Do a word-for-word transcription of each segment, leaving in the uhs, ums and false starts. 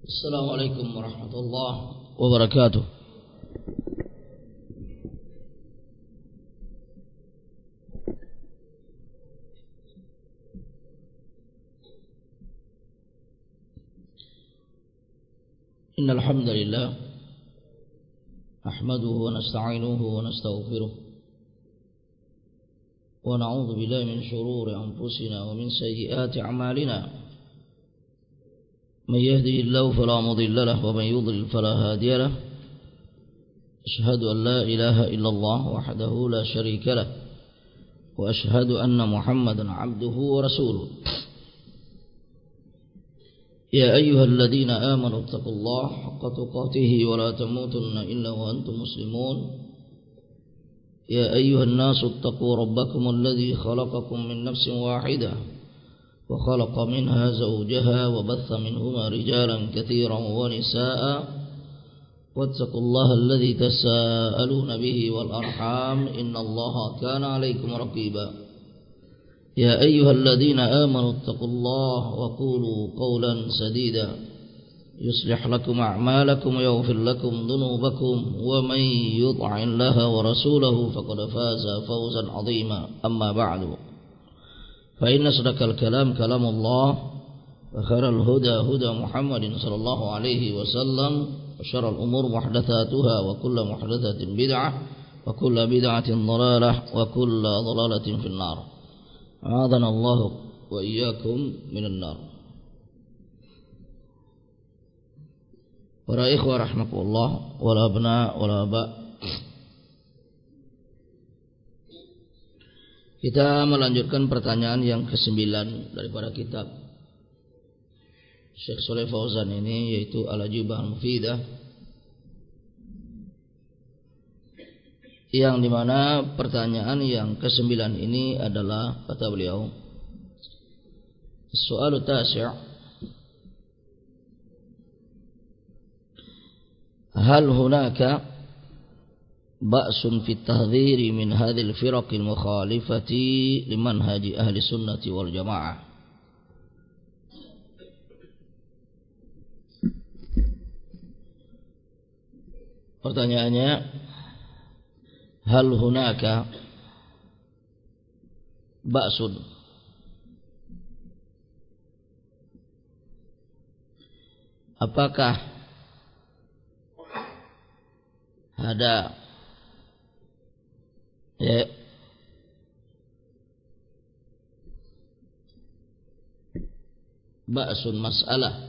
Assalamualaikum warahmatullahi wabarakatuh. Innal hamdalillah nahmaduhu wa nasta'inuhu wa nastaghfiruh wa na'udzu billahi min shururi anfusina wa min sayyiati a'malina. من يهده الله فلا مضل له ومن يضلل فلا هادي له أشهد أن لا إله إلا الله وحده لا شريك له وأشهد أن محمدا عبده ورسوله يا أيها الذين آمنوا اتقوا الله حق تقاته ولا تموتن إلا وأنتم مسلمون يا أيها الناس اتقوا ربكم الذي خلقكم من نفس واحدة وخلق منها زوجها وبث منهما رجالا كثيرا ونساء واتقوا الله الذي تساءلون به والأرحام إن الله كان عليكم رقيبا يا أيها الذين آمنوا اتقوا الله وقولوا قولا سديدا يصلح لكم أعمالكم ويغفر لكم ذنوبكم ومن يطع الله ورسوله فقد فاز فوزا عظيما أما بعد فإن أصدق الكلام كلام الله وخير الهدى هدى محمد صلى الله عليه وسلم وشر الأمور محدثاتها وكل محدثة بدعة وكل بدعة ضلالة وكل ضلالة في النار أعاذنا الله وإياكم من النار. Para ikhwah rahimakumullah wal abna wal aba, kita melanjutkan pertanyaan yang kesembilan daripada kitab Syekh Shalih Fauzan ini, yaitu Al-Ajubah Al-Mufidah, yang dimana pertanyaan yang kesembilan ini adalah, kata beliau, Soal Tasi', hal hunaka ba'sun fi tahdhiri min hadhil firaqil mukhalifati limanhaji ahli sunnati wal jamaah. Pertanyaannya, hal hunaka ba'sun, apakah ada ya ba'sun masalah,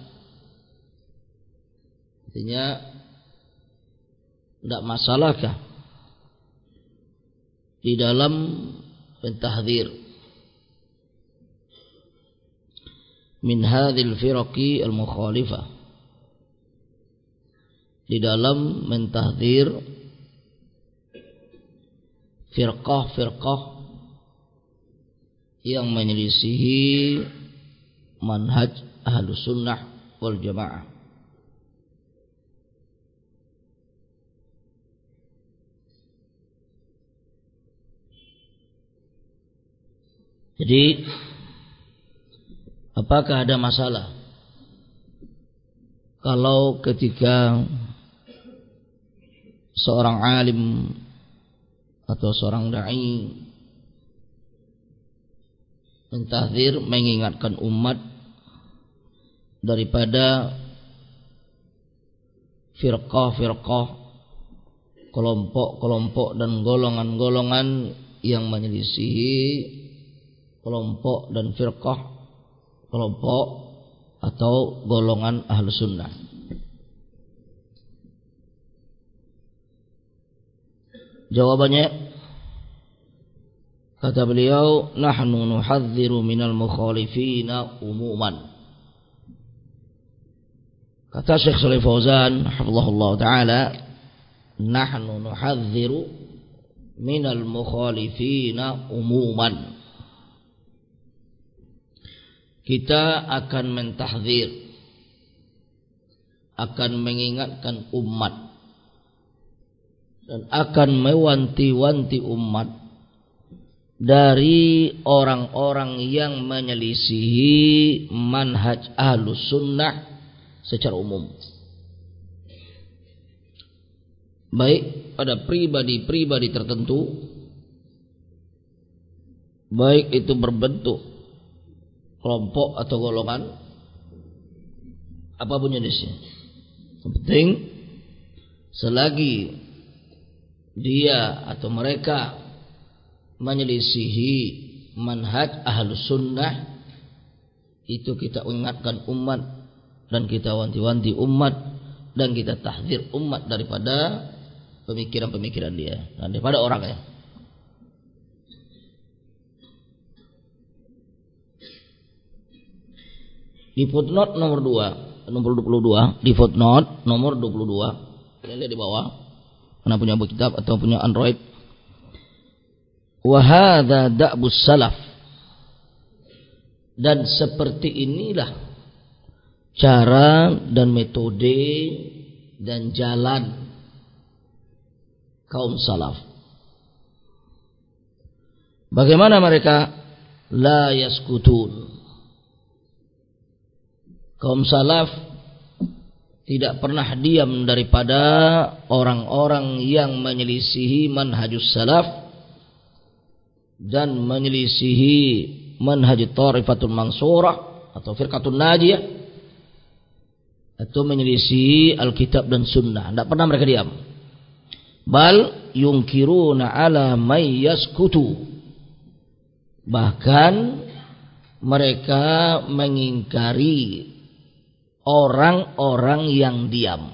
artinya tidak masalahkah di dalam pentahdzir min hadhil firaqi al mukhalifah, di dalam mentahdzir firqah-firqah yang menyelisihi manhaj ahlus sunnah wal jamaah. Jadi, apakah ada masalah kalau ketika seorang alim atau seorang da'i mentahdzir, mengingatkan umat daripada firqah-firqah, kelompok-kelompok dan golongan-golongan yang menyelisihi kelompok dan firqah, kelompok atau golongan ahlu sunnah? Jawabannya, kata beliau, nahnu nuhadziru minal mukhalifina umuman. Kata Syekh Shalih Fauzan hafizahullah taala, nahnu nuhadziru minal mukhalifina umuman. Kita akan mentahdzir, akan mengingatkan umat dan akan mewanti-wanti umat dari orang-orang yang menyelisihi manhaj ahlus sunnah secara umum. Baik pada pribadi-pribadi tertentu, baik itu berbentuk kelompok atau golongan, apapun jenisnya. Yang penting selagi dia atau mereka menyelisihi manhaj ahlus sunnah, itu kita ingatkan umat dan kita wanti-wanti umat dan kita tahdzir umat daripada pemikiran-pemikiran dia dan daripada orangnya. Di footnote nomor dua, nomor dua puluh dua, di footnote nomor dua puluh dua, kalian lihat di bawah, mana punya buku kitab atau punya Android. Wa hadza da'bus salaf. Dan seperti inilah cara dan metode dan jalan kaum salaf. Bagaimana mereka? La yaskutun. Kaum salaf tidak pernah diam daripada orang-orang yang menyelisihi manhajus salaf dan menyelisihi manhaj Tharifatul Mansurah atau Firqatul Najiyah, atau menyelisihi Alkitab dan Sunnah. Tidak pernah mereka diam. Bal yunkiruna ala may yaskutu. Bahkan mereka mengingkari orang-orang yang diam.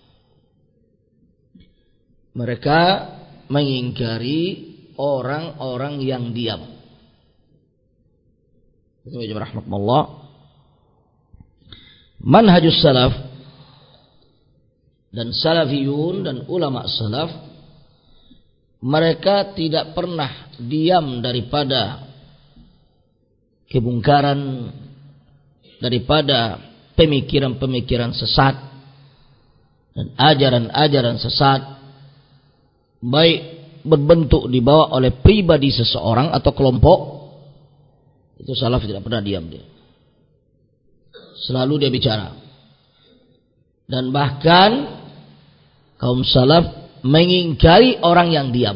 Mereka mengingkari orang-orang yang diam. Rahmatullah. Manhajus salaf dan salafiyun dan ulama salaf, mereka tidak pernah diam daripada kemungkaran, daripada pemikiran-pemikiran sesat dan ajaran-ajaran sesat, baik berbentuk dibawa oleh pribadi seseorang atau kelompok. Itu salaf tidak pernah diam dia. Selalu dia bicara. Dan bahkan kaum salaf mengingkari orang yang diam.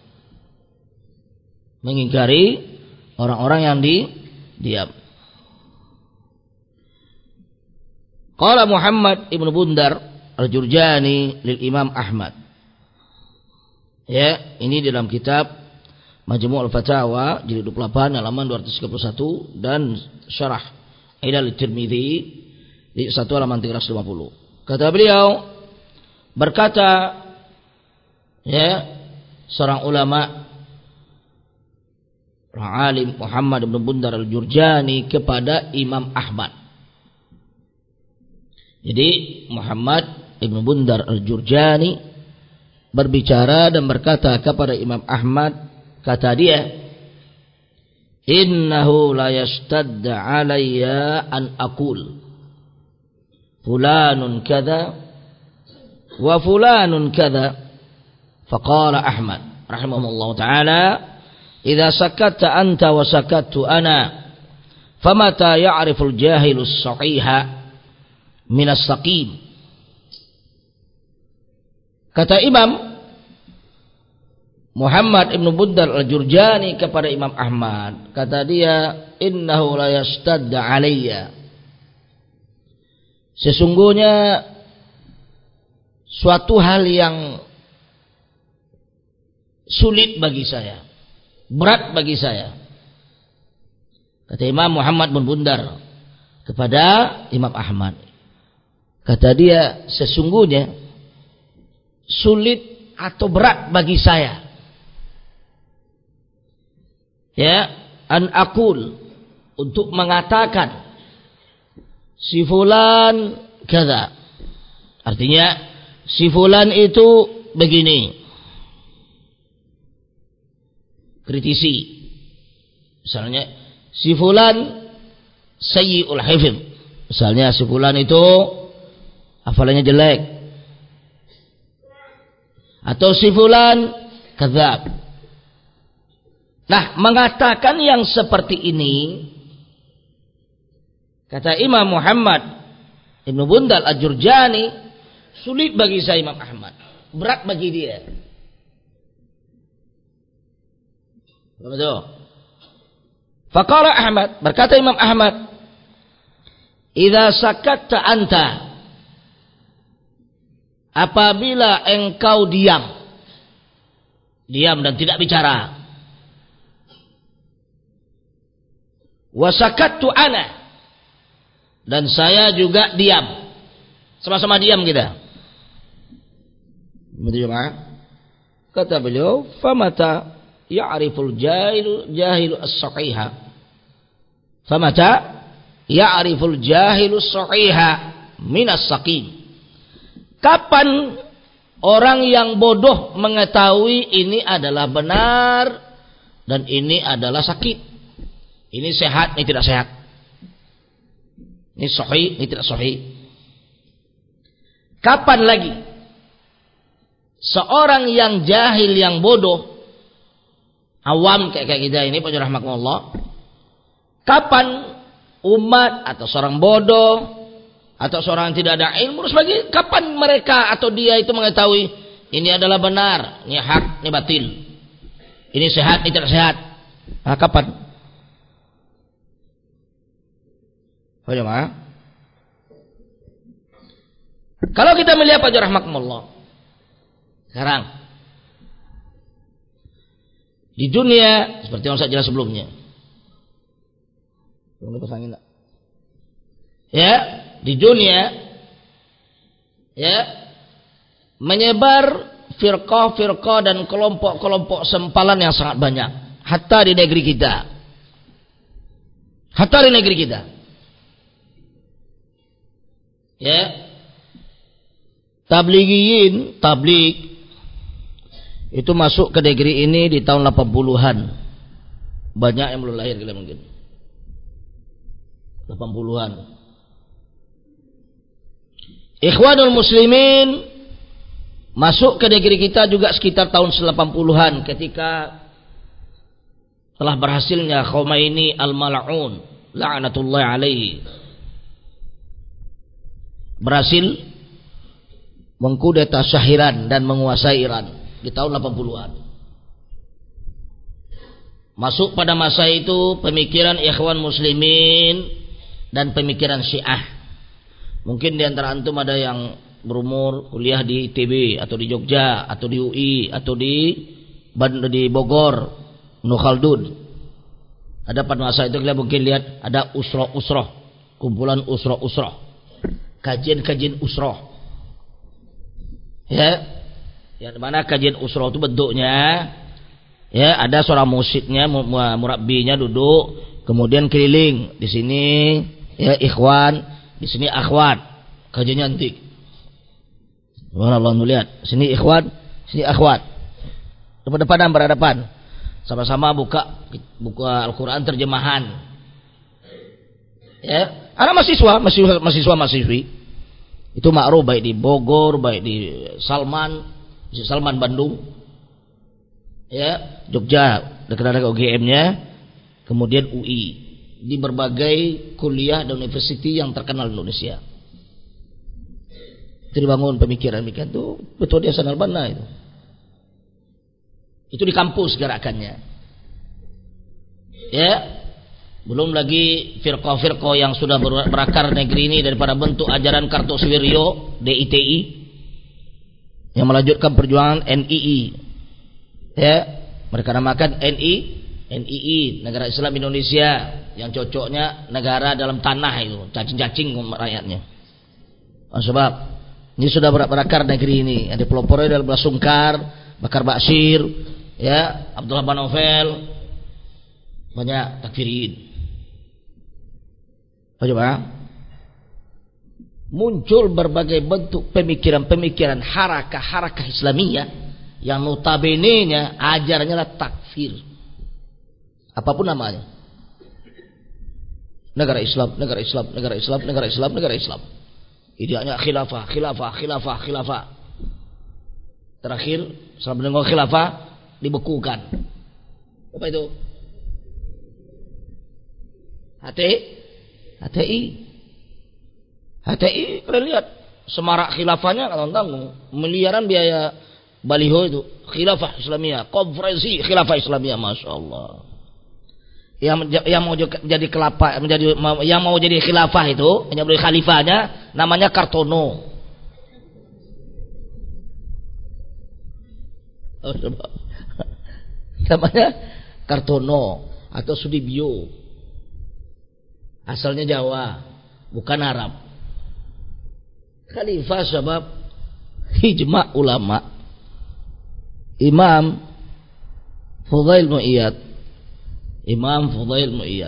Mengingkari orang-orang yang di diam. Qala Muhammad ibn Bundar al-Jurjani lil Imam Ahmad. Ya, ini dalam kitab Majmu' al-Fatawa jilid dua puluh delapan halaman dua ratus tiga puluh satu dan Syarah Ilal Tirmidzi di satu halaman tiga ratus lima puluh. Kata beliau, berkata ya seorang ulama, seorang alim, Muhammad ibn Bundar al-Jurjani kepada Imam Ahmad. Jadi Muhammad ibn Bundar al-Jurjani berbicara dan berkata kepada Imam Ahmad, kata dia, innahu la yashtadda alayya an aqul fulanun kadza wa fulanun kadza. Faqala Ahmad rahimahullah ta'ala, idza sakatta anta wa sakattu ana famata ya'riful jahilus sahiha minas saqim. Kata Imam Muhammad ibn Bundar al-Jurjani kepada Imam Ahmad, kata dia, innahu la yastadda alayya, sesungguhnya suatu hal yang sulit bagi saya, berat bagi saya. Kata Imam Muhammad bin Bundar kepada Imam Ahmad, kata dia, sesungguhnya sulit atau berat bagi saya, ya, an aqul, untuk mengatakan si fulan kaza. Artinya si fulan itu begini, kritisi. Misalnya si fulan sayyi'ul hifdz, misalnya si fulan itu hafalannya jelek, atau si fulan kadzab. Nah, mengatakan yang seperti ini, kata Imam Muhammad Ibnu Bundal Al-Jurjani, sulit bagi saya Imam Ahmad, berat bagi dia. Betul. Faqala Ahmad, berkata Imam Ahmad, "Idza sakatta anta," apabila engkau diam, diam dan tidak bicara. Wa sakattu ana, dan saya juga diam, sama-sama diam kita. Betul ya? Kata beliau, famata ya'riful jahil jahilu as-sahiha, famata ya'riful jahilu as-sahiha min as-saqim. Kapan orang yang bodoh mengetahui ini adalah benar dan ini adalah sakit, ini sehat, ini tidak sehat, ini sahih, ini tidak sahih. Kapan lagi seorang yang jahil, yang bodoh, awam kayak kayak kita ini, Pak rahmatullah, kapan umat atau seorang bodoh atau seorang yang tidak ada ilmu sebagainya, kapan mereka atau dia itu mengetahui ini adalah benar, ini hak, ini batil, ini sehat, ini tidak sehat? Nah, kapan? Oh ya, Ma. Kalau kita melihat Pak rahmatullah, sekarang di dunia seperti yang saya jelas sebelumnya, ya, di dunia ya menyebar firqah-firqah dan kelompok-kelompok sempalan yang sangat banyak, hatta di negeri kita, hatta di negeri kita. Ya, tabligiyin, tablig itu masuk ke negeri ini di tahun delapan puluhan. Banyak yang belum lahir kalian mungkin. delapan puluhan. Ikhwanul Muslimin masuk ke negeri kita juga sekitar tahun delapan puluhan, ketika telah berhasilnya Khomeini al-Mal'un la'natullahi alaihi berhasil mengkudeta Syahiran dan menguasai Iran di tahun delapan puluhan. Masuk pada masa itu pemikiran Ikhwan Muslimin dan pemikiran Syiah. Mungkin di antara antum ada yang berumur kuliah di I T B atau di Jogja atau di U I atau di di Bogor, Ibnu Khaldun. Ada pada masa itu kita mungkin lihat ada usroh-usroh, kumpulan usroh-usroh, kajian-kajian usroh, ya, yang mana kajian usroh itu bentuknya, ya, ada seorang musyidnya, murabbinya duduk, kemudian keliling di sini, ya, ikhwan, di sini akhwat, kajiannya antik. Allah lihat, sini ikhwan, sini akhwat, depan-depanan berhadapan, sama-sama buka buka Al-Quran terjemahan. Ya, anak mahasiswa, mahasiswa, mahasiswa mahasiswi itu ma'ruf baik di Bogor, baik di Salman, di Salman Bandung, ya, Jogja dekat dengan U G M-nya, kemudian U I, di berbagai kuliah dan university yang terkenal di Indonesia. Itu dibangun pemikiran-pemikiran itu, betul dia Hasan al-Banna itu. Itu di kampus gerakannya. Ya, belum lagi firqah-firqah yang sudah berakar negeri ini daripada bentuk ajaran Kartosuwiryo D I T I yang melanjutkan perjuangan N I I. Ya, mereka namakan N I N I I, Negara Islam Indonesia, yang cocoknya negara dalam tanah itu, cacing-cacing rakyatnya. Oh, sebab ini sudah berakar negeri ini, ada pelopornya dalam Sungkar, Bakar Ba'syir, ya, Abdullah bin Novel, banyak takfirin. Coba muncul berbagai bentuk pemikiran-pemikiran harakah-harakah Islamiyah yang notabene-nya ajarannya adalah takfir. Apapun namanya. Negara Islam, negara Islam, negara Islam, negara Islam, negara Islam. Idealnya khilafah, khilafah, khilafah, khilafah. Terakhir setelah mendengar khilafah dibekukan. Apa itu? H T I. H T I kalian lihat semarak khilafahnya nggak tanggung, miliaran biaya baliho itu khilafah Islamiyah, konferensi khilafah Islamiyah, masya Allah. Yang yang mau jadi kelapa, menjadi yang mau jadi khilafah itu, hanya boleh khalifahnya, namanya Kartono. Oh, namanya Kartono atau Sudibyo. Asalnya Jawa, bukan Arab. Khalifah sebab ijma' ulama. Imam Fudail bin Iyad, Imam Fudail bin Iyad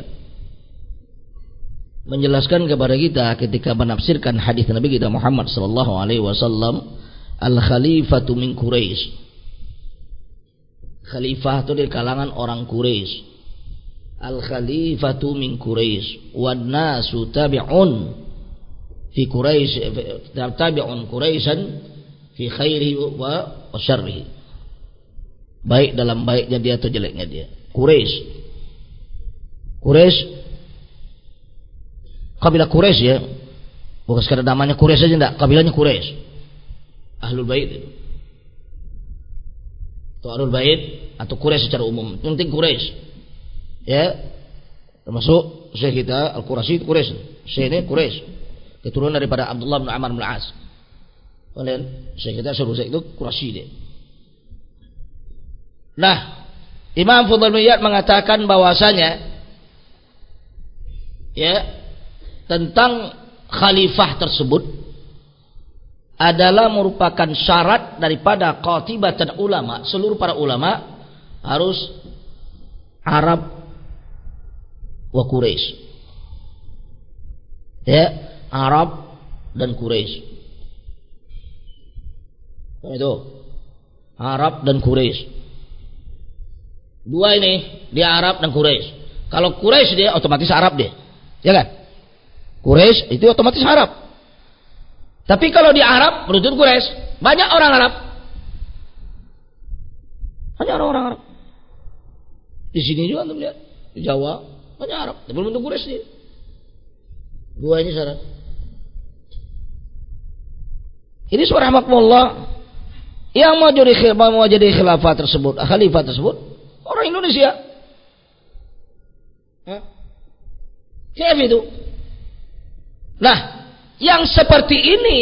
menjelaskan kepada kita ketika menafsirkan hadis Nabi kita Muhammad sallallahu alaihi wasallam, al-khalifatu min Quraisy. Khalifah itu dari kalangan orang Quraisy. Al-khalifatu min Quraisy wan nasu tabi'un fi Quraisy, tabi'un Quraisyan fi khairihi wa syarrihi. Baik dalam baiknya dia atau jeleknya dia. Quraisy. Quraisy kabilah Quraisy ya. Bukan sekadar namanya Quraisy saja enggak, kabilahnya Quraisy. Ahlul Bait itu. Atau Ahlul Bait atau Quraisy secara umum. Yang penting Quraisy. Ya. Termasuk Syekh kita Al-Quraisy Quraisy. Syekh ini Quraisy. Keturunan daripada Abdullah bin Amr bin As. Kemudian Syekh kita Syekh itu Quraisy dia. Nah, Imam Fudail bin Iyad mengatakan bahwasanya ya tentang khalifah tersebut adalah merupakan syarat daripada qatibatan ulama, seluruh para ulama harus Arab wa Quraisy. Ya, Arab dan Quraisy. Itu Arab dan Quraisy. Dua ini dia Arab dan Quraisy. Kalau Quraisy dia otomatis Arab dia, ya kan? Quraisy itu otomatis Arab. Tapi kalau di Arab menurut Quraisy banyak orang Arab, banyak orang-orang Arab. Di sini juga antum lihat di Jawa banyak Arab, tapi belum tentu Quraisy dia. Dua ini syarat. Ini surah rahmatullah yang mau jadi mau jadi khilafah tersebut, khalifah tersebut orang Indonesia. Hah? Siapa itu? Nah, yang seperti ini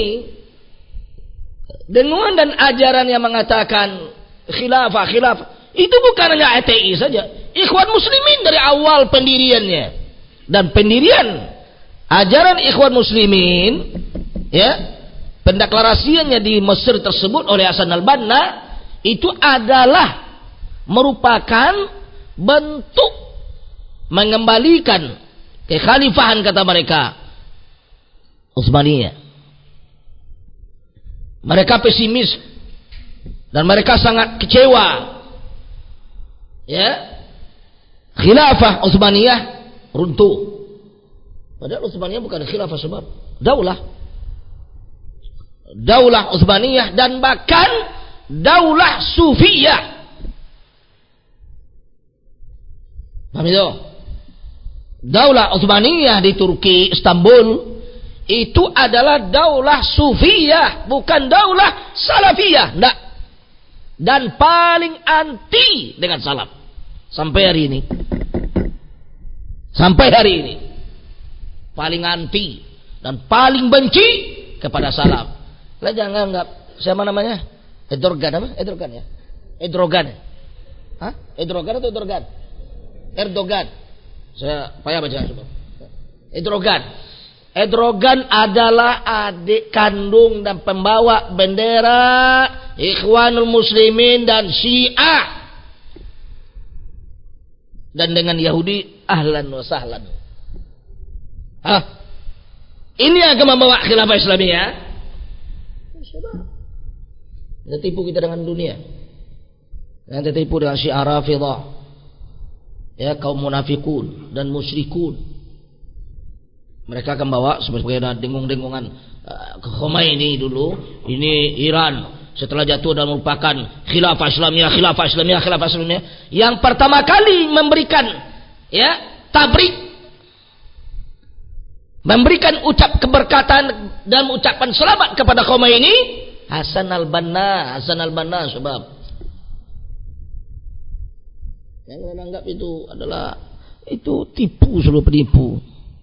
dengan dan ajaran yang mengatakan khilafah, khilafah itu bukan hanya A T I saja. Ikhwan Muslimin dari awal pendiriannya dan pendirian ajaran Ikhwan Muslimin, ya, pendeklarasiannya di Mesir tersebut oleh Hasan al-Banna itu adalah merupakan bentuk mengembalikan kekhalifahan kata mereka Utsmaniyah. Mereka pesimis dan mereka sangat kecewa. Ya, khilafah Utsmaniyah runtuh. Padahal Utsmaniyah bukan khilafah sebab daulah. Daulah Utsmaniyah dan bahkan daulah Sufiyah. Paham itu? Daulah Utsmaniyah di Turki, Istanbul itu adalah daulah Sufiyah, bukan daulah Salafiyah, enggak. Dan paling anti dengan salaf sampai hari ini. Sampai hari ini paling anti dan paling benci kepada salaf. Lah jangan anggap siapa namanya? Erdogan apa? Erdogan ya? Erdogan. Hah? Erdogan atau Erdogan? Erdogan. Saya payah baca coba. Erdogan. Erdogan adalah adik kandung dan pembawa bendera Ikhwanul Muslimin dan Syiah. Dan dengan Yahudi ahlan wa sahlan. Hah? Ini yang akan membawa khilafah Islamiyah. Jangan tipu kita dengan dunia. Jangan tertipu dengan Syiah Rafidhah. Ya, kaum munafikun dan musyrikun. Mereka akan bawa sebagai dengung-dengungan uh, Khomeini dulu, ini Iran setelah jatuh dan merupakan khilafah Islamiyah, khilafah Islamiyah, khilafah Islamiyah yang pertama kali memberikan ya tabrik memberikan ucap keberkatan dan ucapan selamat kepada Khomeini, Hasan al-Banna, Hasan al-Banna sebab yang menganggap itu adalah itu tipu, seluruh penipu.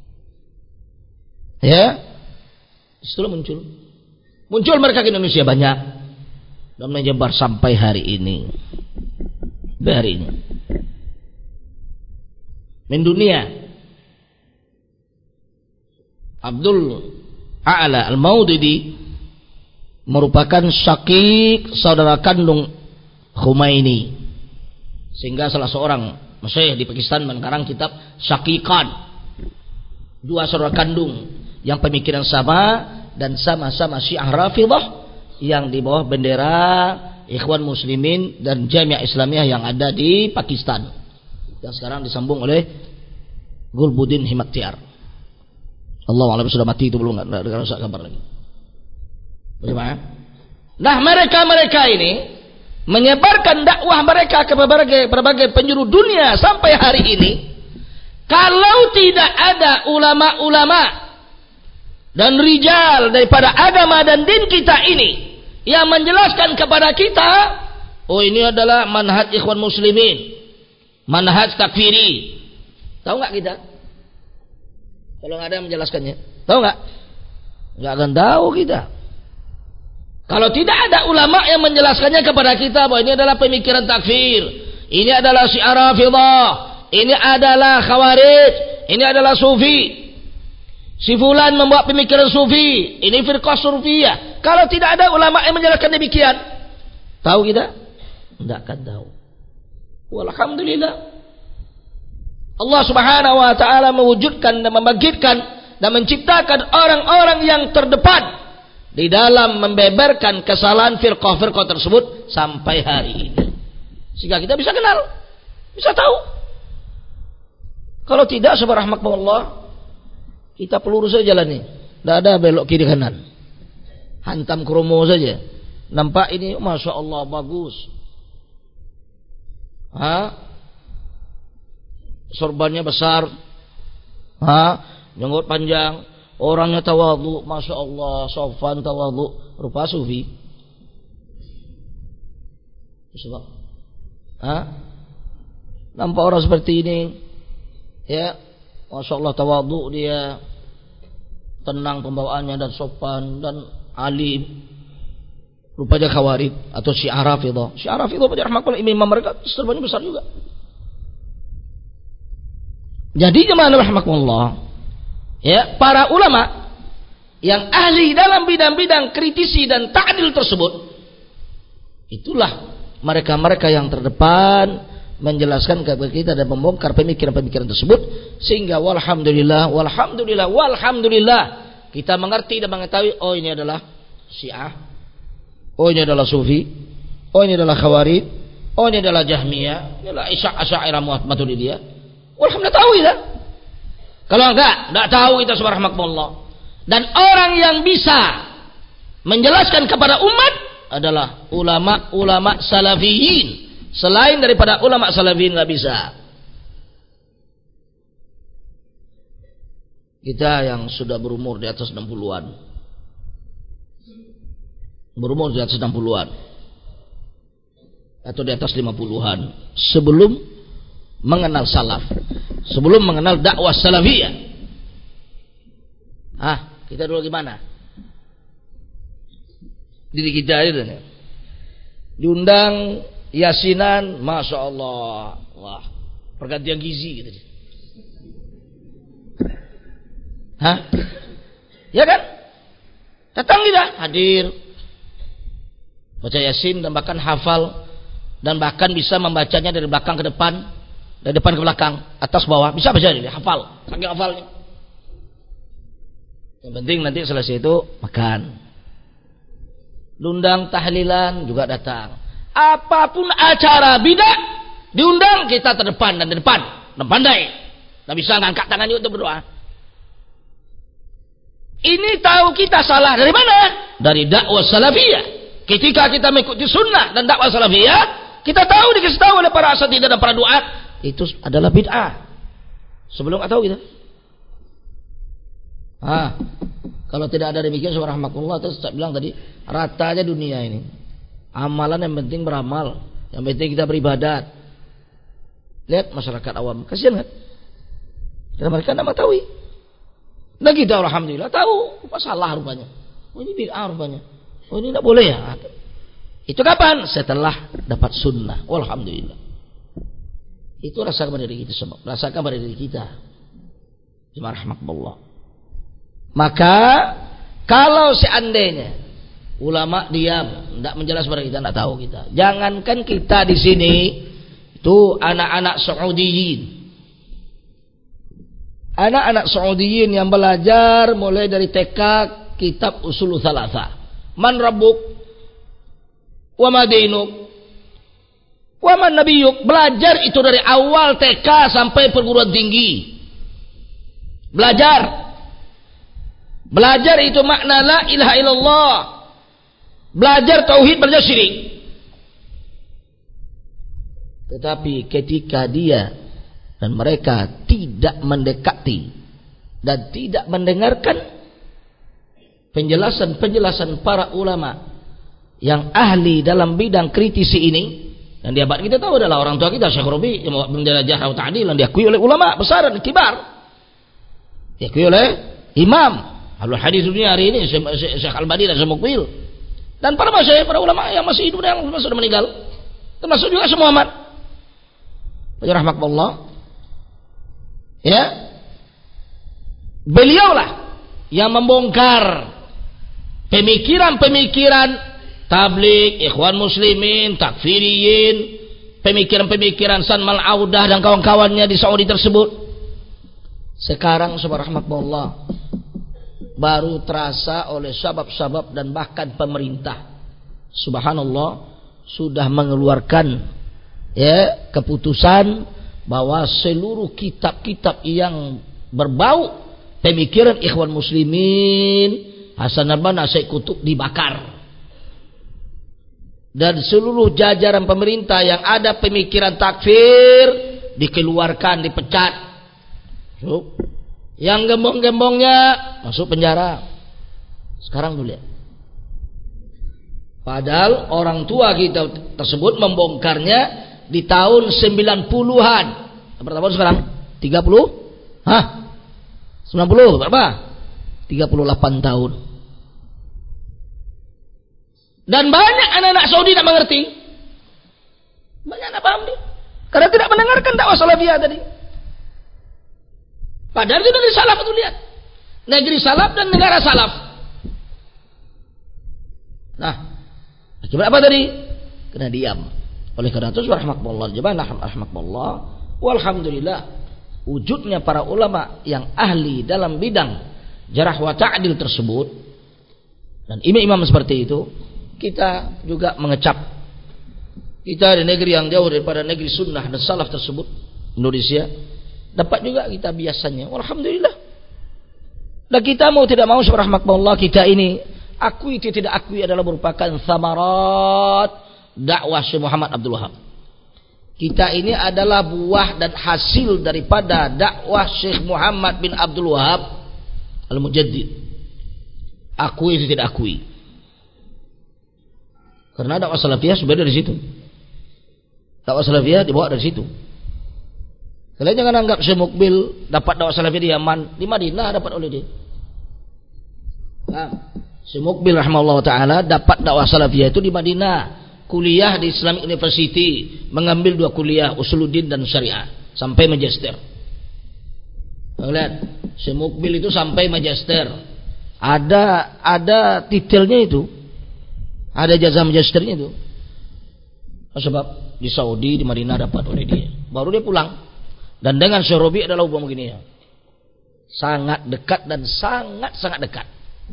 Ya, setelah muncul, muncul mereka ke Indonesia banyak dan menyebar sampai hari ini, sampai hari ini. Mendunia, Abdul A'la al-Maududi merupakan syakik saudara kandung Khomeini, sehingga salah seorang Masyaikh di Pakistan mengarang kitab Syakikan, dua saudara kandung yang pemikiran sama dan sama-sama Syiah Rafidhah yang di bawah bendera Ikhwan Muslimin dan Jamiah Islamiyah yang ada di Pakistan, yang sekarang disambung oleh Gulbuddin Himaktiar. Allah alam sudah mati itu belum, enggak ada rasa kabar lagi. Bagaimana? Nah, mereka-mereka ini menyebarkan dakwah mereka ke berbagai, berbagai penjuru dunia sampai hari ini. Kalau tidak ada ulama-ulama dan rijal daripada agama dan din kita ini yang menjelaskan kepada kita, oh ini adalah manhaj Ikhwan Muslimin, manhaj takfiri. Tahu nggak kita? Kalau nggak ada yang menjelaskannya, tahu nggak? Nggak akan tahu kita. Kalau tidak ada ulama yang menjelaskannya kepada kita bahwa ini adalah pemikiran takfir, ini adalah Syiah Rafidhah, ini adalah Khawarij, ini adalah Sufi. Si fulan membuat pemikiran Sufi, ini firqah Sufiyah. Kalau tidak ada ulama yang menjelaskan demikian, tahu kita? Tidak akan tahu. Walhamdulillah, Allah Subhanahu wa taala mewujudkan dan membangkitkan dan menciptakan orang-orang yang terdepan di dalam membeberkan kesalahan firqah-firqah tersebut sampai hari ini, sehingga kita bisa kenal, bisa tahu. Kalau tidak, subhanallah, kita peluru saja jalan ini, tidak ada belok kiri kanan, hantam kromo saja. Nampak ini, masya Allah bagus, ha? Sorbannya besar, ha? Jenggot panjang, orangnya tawadhu, masya Allah, sofan tawadhu, rupa sufi. Sebab, ha? Nampak orang seperti ini, ya, masya Allah tawadhu dia, tenang pembawaannya dan sopan dan alim. Rupanya Khawarij atau Syiah Rafidhah. Syiah Rafidhah pada rahmatullah imam mereka serbannya besar juga. Jadi jemaah rahmatullah, ya, para ulama yang ahli dalam bidang-bidang kritisi dan ta'dil tersebut, itulah mereka-mereka yang terdepan menjelaskan kepada kita dan membongkar pemikiran-pemikiran tersebut, sehingga walhamdulillah, walhamdulillah, walhamdulillah kita mengerti dan mengetahui, oh ini adalah Syiah, oh ini adalah Sufi, oh ini adalah Khawarij, oh ini adalah Jahmiyah, ini adalah Asy'ariyah Maturidiyah. Alhamdulillah tahu kita. Kalau enggak, enggak tahu kita subhanallah. Dan orang yang bisa menjelaskan kepada umat adalah ulama-ulama salafiyin. Selain daripada ulama salafiyin enggak bisa. Kita yang sudah berumur di atas enam puluhan. Berumur di atas enam puluhan. Atau di atas lima puluhan. Sebelum mengenal salaf, sebelum mengenal dakwah salafiyah. Ah, kita dulu gimana? Diri kita itu nih. Diundang yasinan, masya Allah, wah, pergantian gizi gitu. Hah? Ya kan? Datang kita, hadir, baca yasin dan bahkan hafal dan bahkan bisa membacanya dari belakang ke depan. Dari depan ke belakang, atas bawah, bisa baca ini, hafal, saking hafalnya. Yang penting nanti selesai itu makan. Diundang tahlilan juga datang. Apapun acara bidah diundang, kita terdepan dan di depan, dan pandai, dan bisa ngangkat tangannya untuk berdoa. Ini tahu kita salah dari mana? Dari dakwah salafiyah. Ketika kita mengikuti sunnah dan dakwah salafiyah, kita tahu, dikasih tahu oleh para asatidzah dan para duat, itu adalah bid'ah. Sebelum nggak tahu kita. Ah, kalau tidak ada demikian subhanallah, terus saya bilang tadi rata aja dunia ini. Amalan yang penting beramal, yang penting kita beribadat. Lihat masyarakat awam, kasihan kan? Karena mereka tidak mengetahui. Nah kita alhamdulillah tahu, apa salah rupanya. Oh ini bid'ah rupanya. Oh ini tidak boleh ya. Itu kapan? Setelah dapat sunnah. Alhamdulillah. Itu rasakan pada diri kita semua. Rasakan pada diri kita. Rahmatullah. Maka kalau seandainya ulama diam, tidak menjelaskan kepada kita, tidak tahu kita. Jangankan kita di sini, itu anak-anak Saudiyin, anak-anak Saudiyin yang belajar mulai dari T K kitab Ushul Tsalatsa, Man Rabbuk, wa ma dinuk, wa man nabiyuk, belajar itu dari awal T K sampai perguruan tinggi. Belajar. Belajar itu makna la ilaha illallah. Belajar tauhid, belajar syirik. Tetapi ketika dia dan mereka tidak mendekati dan tidak mendengarkan penjelasan-penjelasan para ulama yang ahli dalam bidang kritisi ini, dan di abad kita tahu adalah orang tua kita Syekh Rabi yang menjelajah Jarh wa Ta'dil yang diakui oleh ulama besar dan kibar, diakui oleh imam Ahlul Hadis dunia hari ini Syekh Al-Albani dan Syekh Muqbil, dan para masyayikh, para ulama yang masih hidup dan yang sudah meninggal, termasuk juga Syekh Muhammad rahimahullah. Ya, beliaulah yang membongkar pemikiran-pemikiran tabligh, ikhwan muslimin, takfiriyin, pemikiran-pemikiran Sanmal Audah dan kawan-kawannya di Saudi tersebut. Sekarang subhanallah baru terasa oleh sabab-sabab dan bahkan pemerintah subhanallah sudah mengeluarkan ya keputusan bahwa seluruh kitab-kitab yang berbau pemikiran ikhwan muslimin, Hasan al-Banna, Syekh Qutb dibakar, dan seluruh jajaran pemerintah yang ada pemikiran takfir dikeluarkan, dipecat. So, yang gembong-gembongnya masuk penjara. Sekarang dulu lihat. Padahal orang tua kita tersebut membongkarnya di tahun sembilan puluhan. Berapa tahun sekarang? tiga puluh? Hah? sembilan puluh berapa? tiga puluh delapan tahun. Dan banyak anak-anak Saudi tidak mengerti. Banyak anak paham dia. Karena tidak mendengarkan dakwah salafiyah tadi. Padahal itu negeri salaf, itu lihat. Negeri salaf dan negara salaf. Nah, akibat apa tadi? Kena diam. Oleh karena itu rahmatullah jemaah rahmatullah, walhamdulillah wujudnya para ulama yang ahli dalam bidang jarh wa ta'dil tersebut dan imam-imam seperti itu, kita juga mengecap. Kita di negeri yang jauh daripada negeri sunnah dan salaf tersebut, Indonesia, dapat juga kita biasanya, alhamdulillah. Dan kita mau tidak mau subhanallah, kita ini akui atau tidak akui adalah merupakan thamarat dakwah Syekh Muhammad Abdul Wahab. Kita ini adalah buah dan hasil daripada dakwah Syekh Muhammad bin Abdul Wahab Al-Mujaddid. Akui atau tidak akui. Karena dakwah salafiyah sebenarnya dari situ. Dakwah salafiyah dibawa dari situ. Kalian jangan anggap Syekh Muqbil dapat dakwah salafiyah di Yaman, di Madinah dapat oleh dia. Nah, Syekh Muqbil rahimahullah taala dapat dakwah salafiyah itu di Madinah, kuliah di Islamic University, mengambil dua kuliah Usuluddin dan Syariah sampai magister. Lihat, Syekh Muqbil itu sampai magister. Ada ada titelnya itu. Ada jazah magisternya itu. Sebab di Saudi, di Madinah dapat oleh dia. Baru dia pulang. Dan dengan Syekh Rabi adalah hubungan begini ya. Sangat dekat dan sangat-sangat dekat.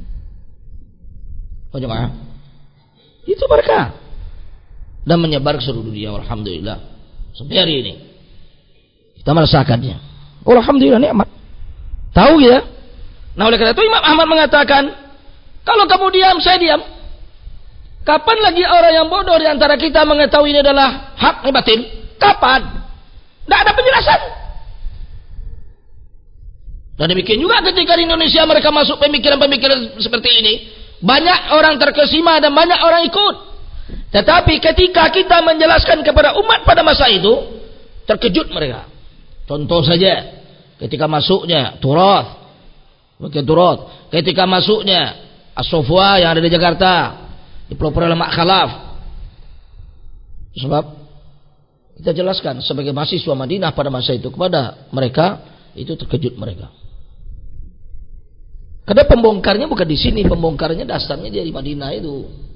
Oh jemaah. Itu mereka. Dan menyebar ke seluruh dunia, alhamdulillah. Sampai hari ini kita merasakannya. Oh, alhamdulillah nikmat. Tahu ya? Nah, oleh karena itu Imam Ahmad mengatakan, kalau kamu diam, saya diam. Kapan lagi orang yang bodoh di antara kita mengetahui ini adalah hak ini batil? Kapan? Tidak ada penjelasan. Dan demikian juga ketika di Indonesia mereka masuk pemikiran-pemikiran seperti ini, banyak orang terkesima dan banyak orang ikut. Tetapi ketika kita menjelaskan kepada umat pada masa itu, terkejut mereka. Contoh saja, ketika masuknya Turath, Bukit Turath, ketika masuknya As-Sofwa yang ada di Jakarta, dipelopori oleh Mak Khalaf. Sebab kita jelaskan sebagai mahasiswa Madinah pada masa itu kepada mereka, itu terkejut mereka. Karena pembongkarnya bukan di sini, pembongkarnya dasarnya dari Madinah itu.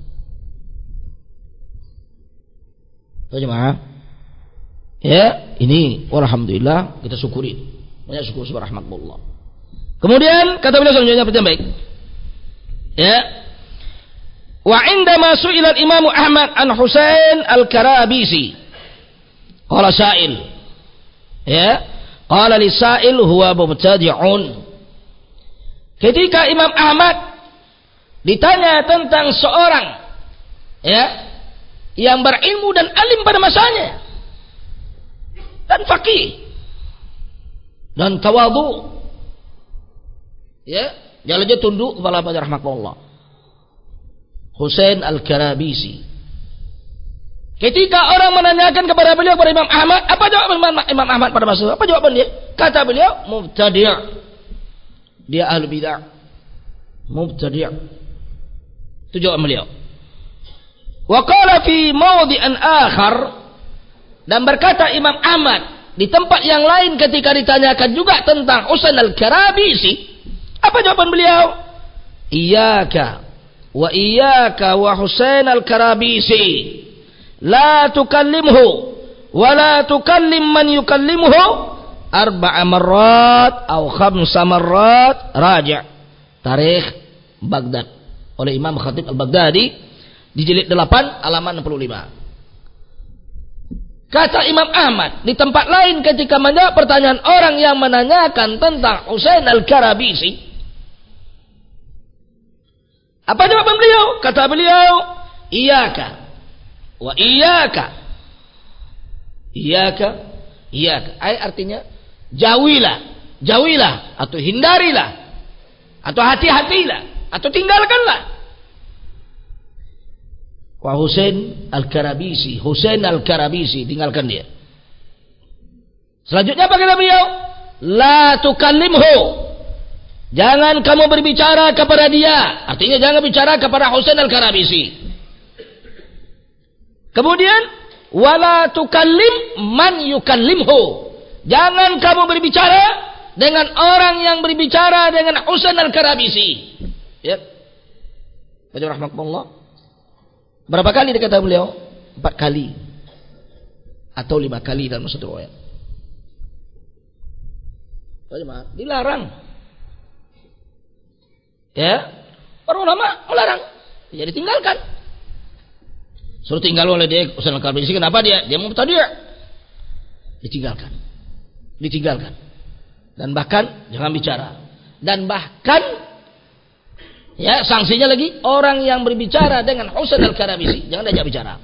Jemaah, ya ini, alhamdulillah kita syukuri, banyak syukur subhanallah. Kemudian kata beliau selanjutnya perhatian baik. Ya, wa indama su'ila al-Imam Ahmad an Husain al-Karabisi, qala sa'il, ya, qala li sa'il huwa mubtadi'un. Ketika Imam Ahmad ditanya tentang seorang, ya, yang berilmu dan alim pada masanya, dan faqih dan tawadhu, ya, jalan dia tunduk kepala pada rahmatullah, Husain al-Karabisi. Ketika orang menanyakan kepada beliau, kepada Imam Ahmad, apa jawaban Imam Ahmad pada masa itu? Apa jawaban dia? Kata beliau, mubtadi'. Dia ahli bid'ah, mubtadi'. Itu jawaban beliau. Wa qala fi mawdi'an akhar, dan berkata Imam Ahmad di tempat yang lain ketika ditanyakan juga tentang Husain al-Karabisi, apa jawaban beliau? Iyyaka wa iyyaka wa Husain al-Karabisi, la tukallimhu wa la tukallim man yukallimuhu arba'a marrat atau khamsa marrat, raja' Tarikh Baghdad oleh Imam Khatib al-Baghdadi di jilid delapan halaman enam puluh lima. Kata Imam Ahmad di tempat lain ketika menjawab pertanyaan orang yang menanyakan tentang Husain al-Karabisi, apa jawaban beliau? Kata beliau, iyyaka wa iyyaka, iyyaka, iyyaka, ay artinya jauhilah, jauhilah atau hindarilah atau hati-hatilah atau tinggalkanlah. Wa Husain al-Karabisi, Husain al-Karabisi, tinggalkan dia. Selanjutnya apa kata beliau? La tukallimhu, jangan kamu berbicara kepada dia, artinya jangan bicara kepada Husain al-Karabisi. Kemudian wala tukallim man yukallimhu, jangan kamu berbicara dengan orang yang berbicara dengan Husain al-Karabisi. Ya, baca rahmatullah. Berapa kali dikata beliau? Empat kali atau lima kali dalam satu riwayat. Dilarang. Ya, para ulama melarang. Jadi tinggalkan. Suruh tinggal oleh dia Husain al-Karabisi. Kenapa dia? Dia mau tadi ya. Ditinggalkan. Ditinggalkan. Dan bahkan jangan bicara. Dan bahkan, ya, sanksinya lagi, orang yang berbicara dengan Husain al-Karabisi jangan diajak bicara.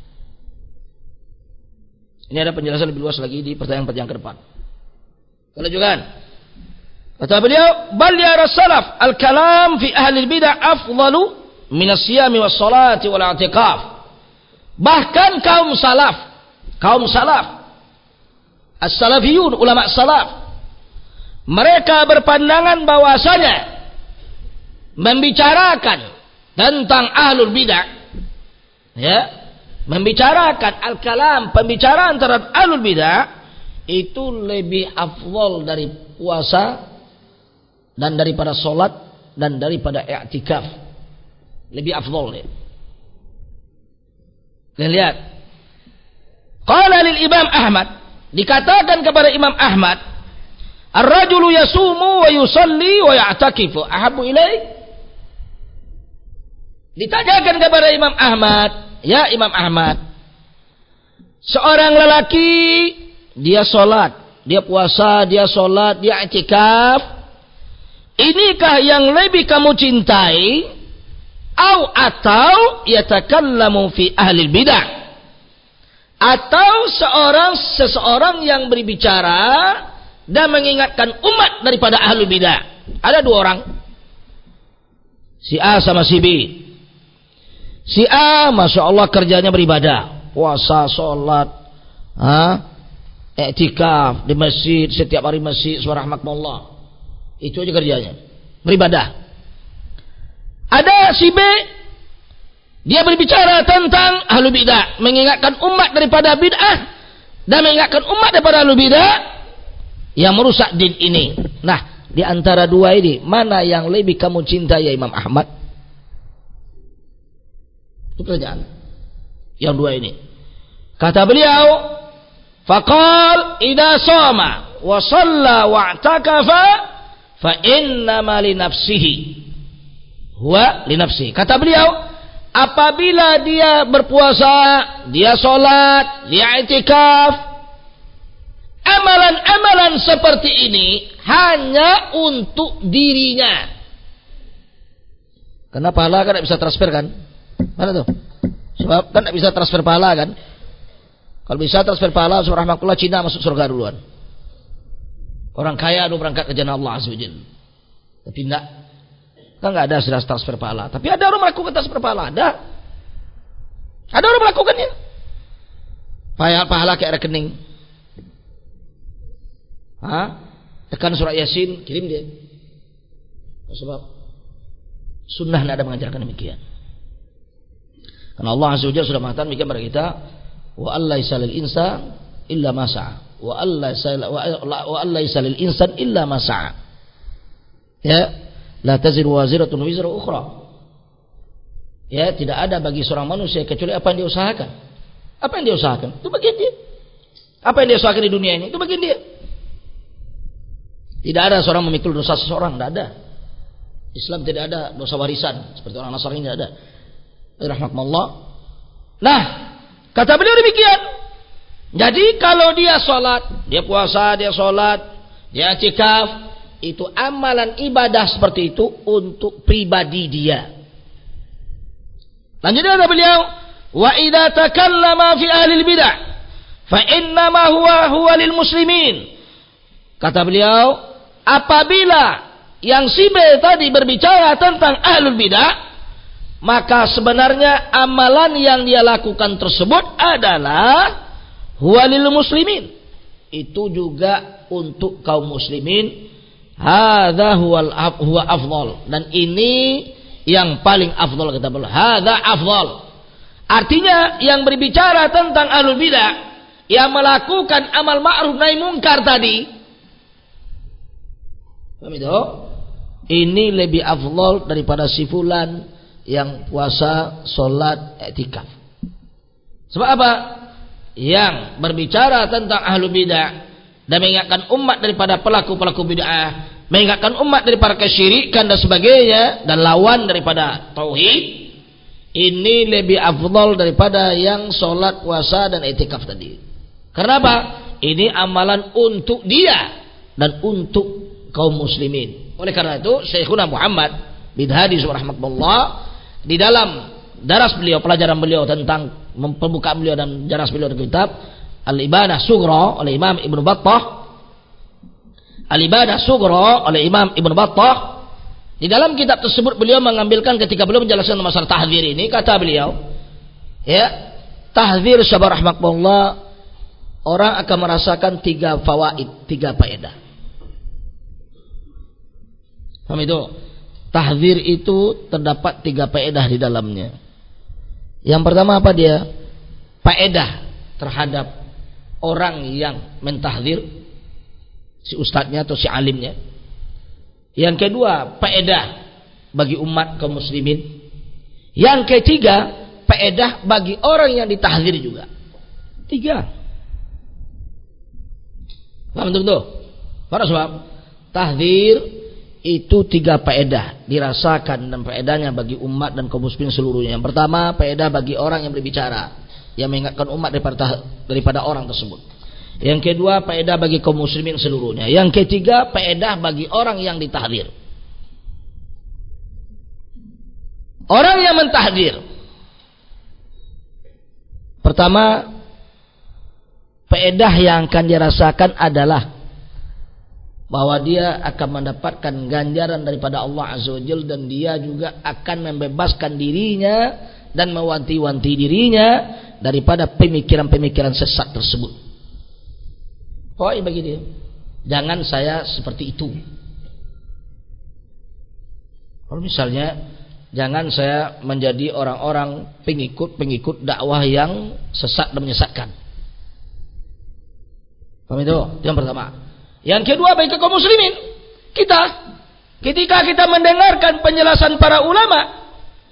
Ini ada penjelasan lebih luas lagi di pertanyaan-pertanyaan ke depan. Kalau juga kata beliau, bal ya salaf al-kalam fi ahli al-bid'ah afdalu min as-siyami was-salati wal-i'tikaf. Bahkan kaum salaf, kaum salaf, as-salafiyun, ulama salaf, mereka berpandangan bahwasanya membicarakan tentang ahlul bidah, ya, membicarakan al-kalam, pembicaraan terhadap ahlul bidah itu lebih afdal dari puasa dan daripada solat dan daripada i'tikaf. Lebih afdal ya. Dan lihat, qala lil Imam Ahmad, dikatakan kepada Imam Ahmad, ar-rajulu yasumu wa yusalli wa ya'takifu ahabbu ilaik. Ditanyakan kepada Imam Ahmad, ya Imam Ahmad, seorang lelaki dia solat, dia puasa, dia solat, dia i'tikaf, inikah yang lebih kamu cintai? Au atau yatakallamu fi ahli bidah, atau seorang seseorang yang berbicara dan mengingatkan umat daripada ahlu bidah. Ada dua orang, si A sama si B. Si A, masya Allah kerjanya beribadah, puasa, sholat, ha? Iktikaf di masjid, setiap hari masjid, subhanallah. Itu aja kerjanya, beribadah. Ada si B, dia berbicara tentang ahlu bid'ah, mengingatkan umat daripada bid'ah dan mengingatkan umat daripada ahlu bid'ah yang merusak din ini. Nah, di antara dua ini, mana yang lebih kamu cintai ya Imam Ahmad? Itu pertanyaan. Yang dua ini. Kata beliau, faqal idza shoma wa shalla wa i'takafa fa innama li nafsihi huwa li nafsihi. Kata beliau, apabila dia berpuasa, dia sholat, dia i'tikaf, amalan-amalan seperti ini hanya untuk dirinya. Karena pahala kan tidak bisa transfer kan? Mana tuh? Sebab kan tidak bisa transfer pahala kan? Kalau bisa transfer pahala, subhanallah, Cina masuk surga duluan. Orang kaya itu berangkat ke jannah Allah azza wajalla. Tapi tidak, kan nggak ada sudah transfer pahala. Tapi ada orang melakukan transfer pahala, ada. Ada orang melakukannya. Pahala, pahala kayak rekening. Hah? Tekan surat Yasin, kirim dia. Sebab sunnah tidak ada mengajarkan demikian. Karena Allah azza wajalla sudah mengatakan demikian kepada kita. Wa allaisa lil insan illa ma sa'a wa allaisa wa allaisa lil insan illa ma sa'a. Ya, la taziru waziratun wizra ukhra. Ya, tidak ada bagi seorang manusia kecuali apa yang dia usahakan. Apa yang dia usahakan? Itu bagian dia. Apa yang dia usahakan di dunia ini? Itu bagian dia. Tidak ada seorang memikul dosa seseorang, tidak ada. Islam tidak ada dosa warisan seperti orang Nasrani, tidak ada. Rahmatullah. Nah, kata beliau demikian. Jadi kalau dia sholat, dia puasa, dia sholat, dia i'tikaf, itu amalan ibadah seperti itu untuk pribadi dia. Lanjutnya kata beliau, wa idza takallama fi ahli bidah fa innama huwa huwa lil muslimin. Kata beliau, apabila yang si B tadi berbicara tentang ahlul bidah, maka sebenarnya amalan yang dia lakukan tersebut adalah huwalil muslimin. Itu juga untuk kaum muslimin. Hadza huwal huwa afdal. Dan ini yang paling afdal, kata beliau. Hadza afdal. Artinya yang berbicara tentang ahlul bidah, yang melakukan amal ma'ruf nahi munkar tadi, paham itu? Ini lebih afdal daripada si fulan yang puasa, sholat, i'tikaf. Sebab apa? Yang berbicara tentang ahlu bid'ah dan mengingatkan umat daripada pelaku-pelaku bid'ah, mengingatkan umat daripada kesyirikan dan sebagainya, dan lawan daripada tauhid, ini lebih afdal daripada yang sholat, puasa, dan i'tikaf tadi. Karena apa? Ini amalan untuk dia dan untuk kaum muslimin. Oleh karena itu, Syekhuna Muhammad bin Hadi subhanallah, di dalam daras beliau, pelajaran beliau tentang pembukaan beliau dan daras beliau di kitab Al-Ibadah Sughra oleh Imam Ibn Battah, Al-Ibadah Sughra oleh Imam Ibn Battah, di dalam kitab tersebut beliau mengambilkan ketika beliau menjelaskan masalah tahdzir ini, kata beliau, ya, tahdzir sabar rahmatullah, orang akan merasakan tiga fawaid, tiga faedah. Paham itu? Tahdzir itu terdapat tiga faedah di dalamnya. Yang pertama apa dia? Faedah terhadap orang yang mentahdzir, si ustadznya atau si alimnya. Yang kedua, faedah bagi umat kaum muslimin. Yang ketiga, faedah bagi orang yang ditahdzir juga. Tiga. Paham betul? Para sebab tahdzir itu tiga faedah dirasakan dan faedahnya bagi umat dan kaum muslimin seluruhnya. Yang pertama, faedah bagi orang yang berbicara, yang mengingatkan umat daripada daripada orang tersebut. Yang kedua, faedah bagi kaum muslimin seluruhnya. Yang ketiga, faedah bagi orang yang ditahdzir. Orang yang mentahdzir, pertama, faedah yang akan dirasakan adalah bahwa dia akan mendapatkan ganjaran daripada Allah Azza wa Jalla, dan dia juga akan membebaskan dirinya dan mewanti-wanti dirinya daripada pemikiran-pemikiran sesat tersebut. Pokoknya bagi dia, jangan saya seperti itu. Kalau misalnya, jangan saya menjadi orang-orang pengikut-pengikut dakwah yang sesat dan menyesatkan. Paham itu? Yang pertama. Yang kedua, bagi kaum muslimin, kita ketika kita mendengarkan penjelasan para ulama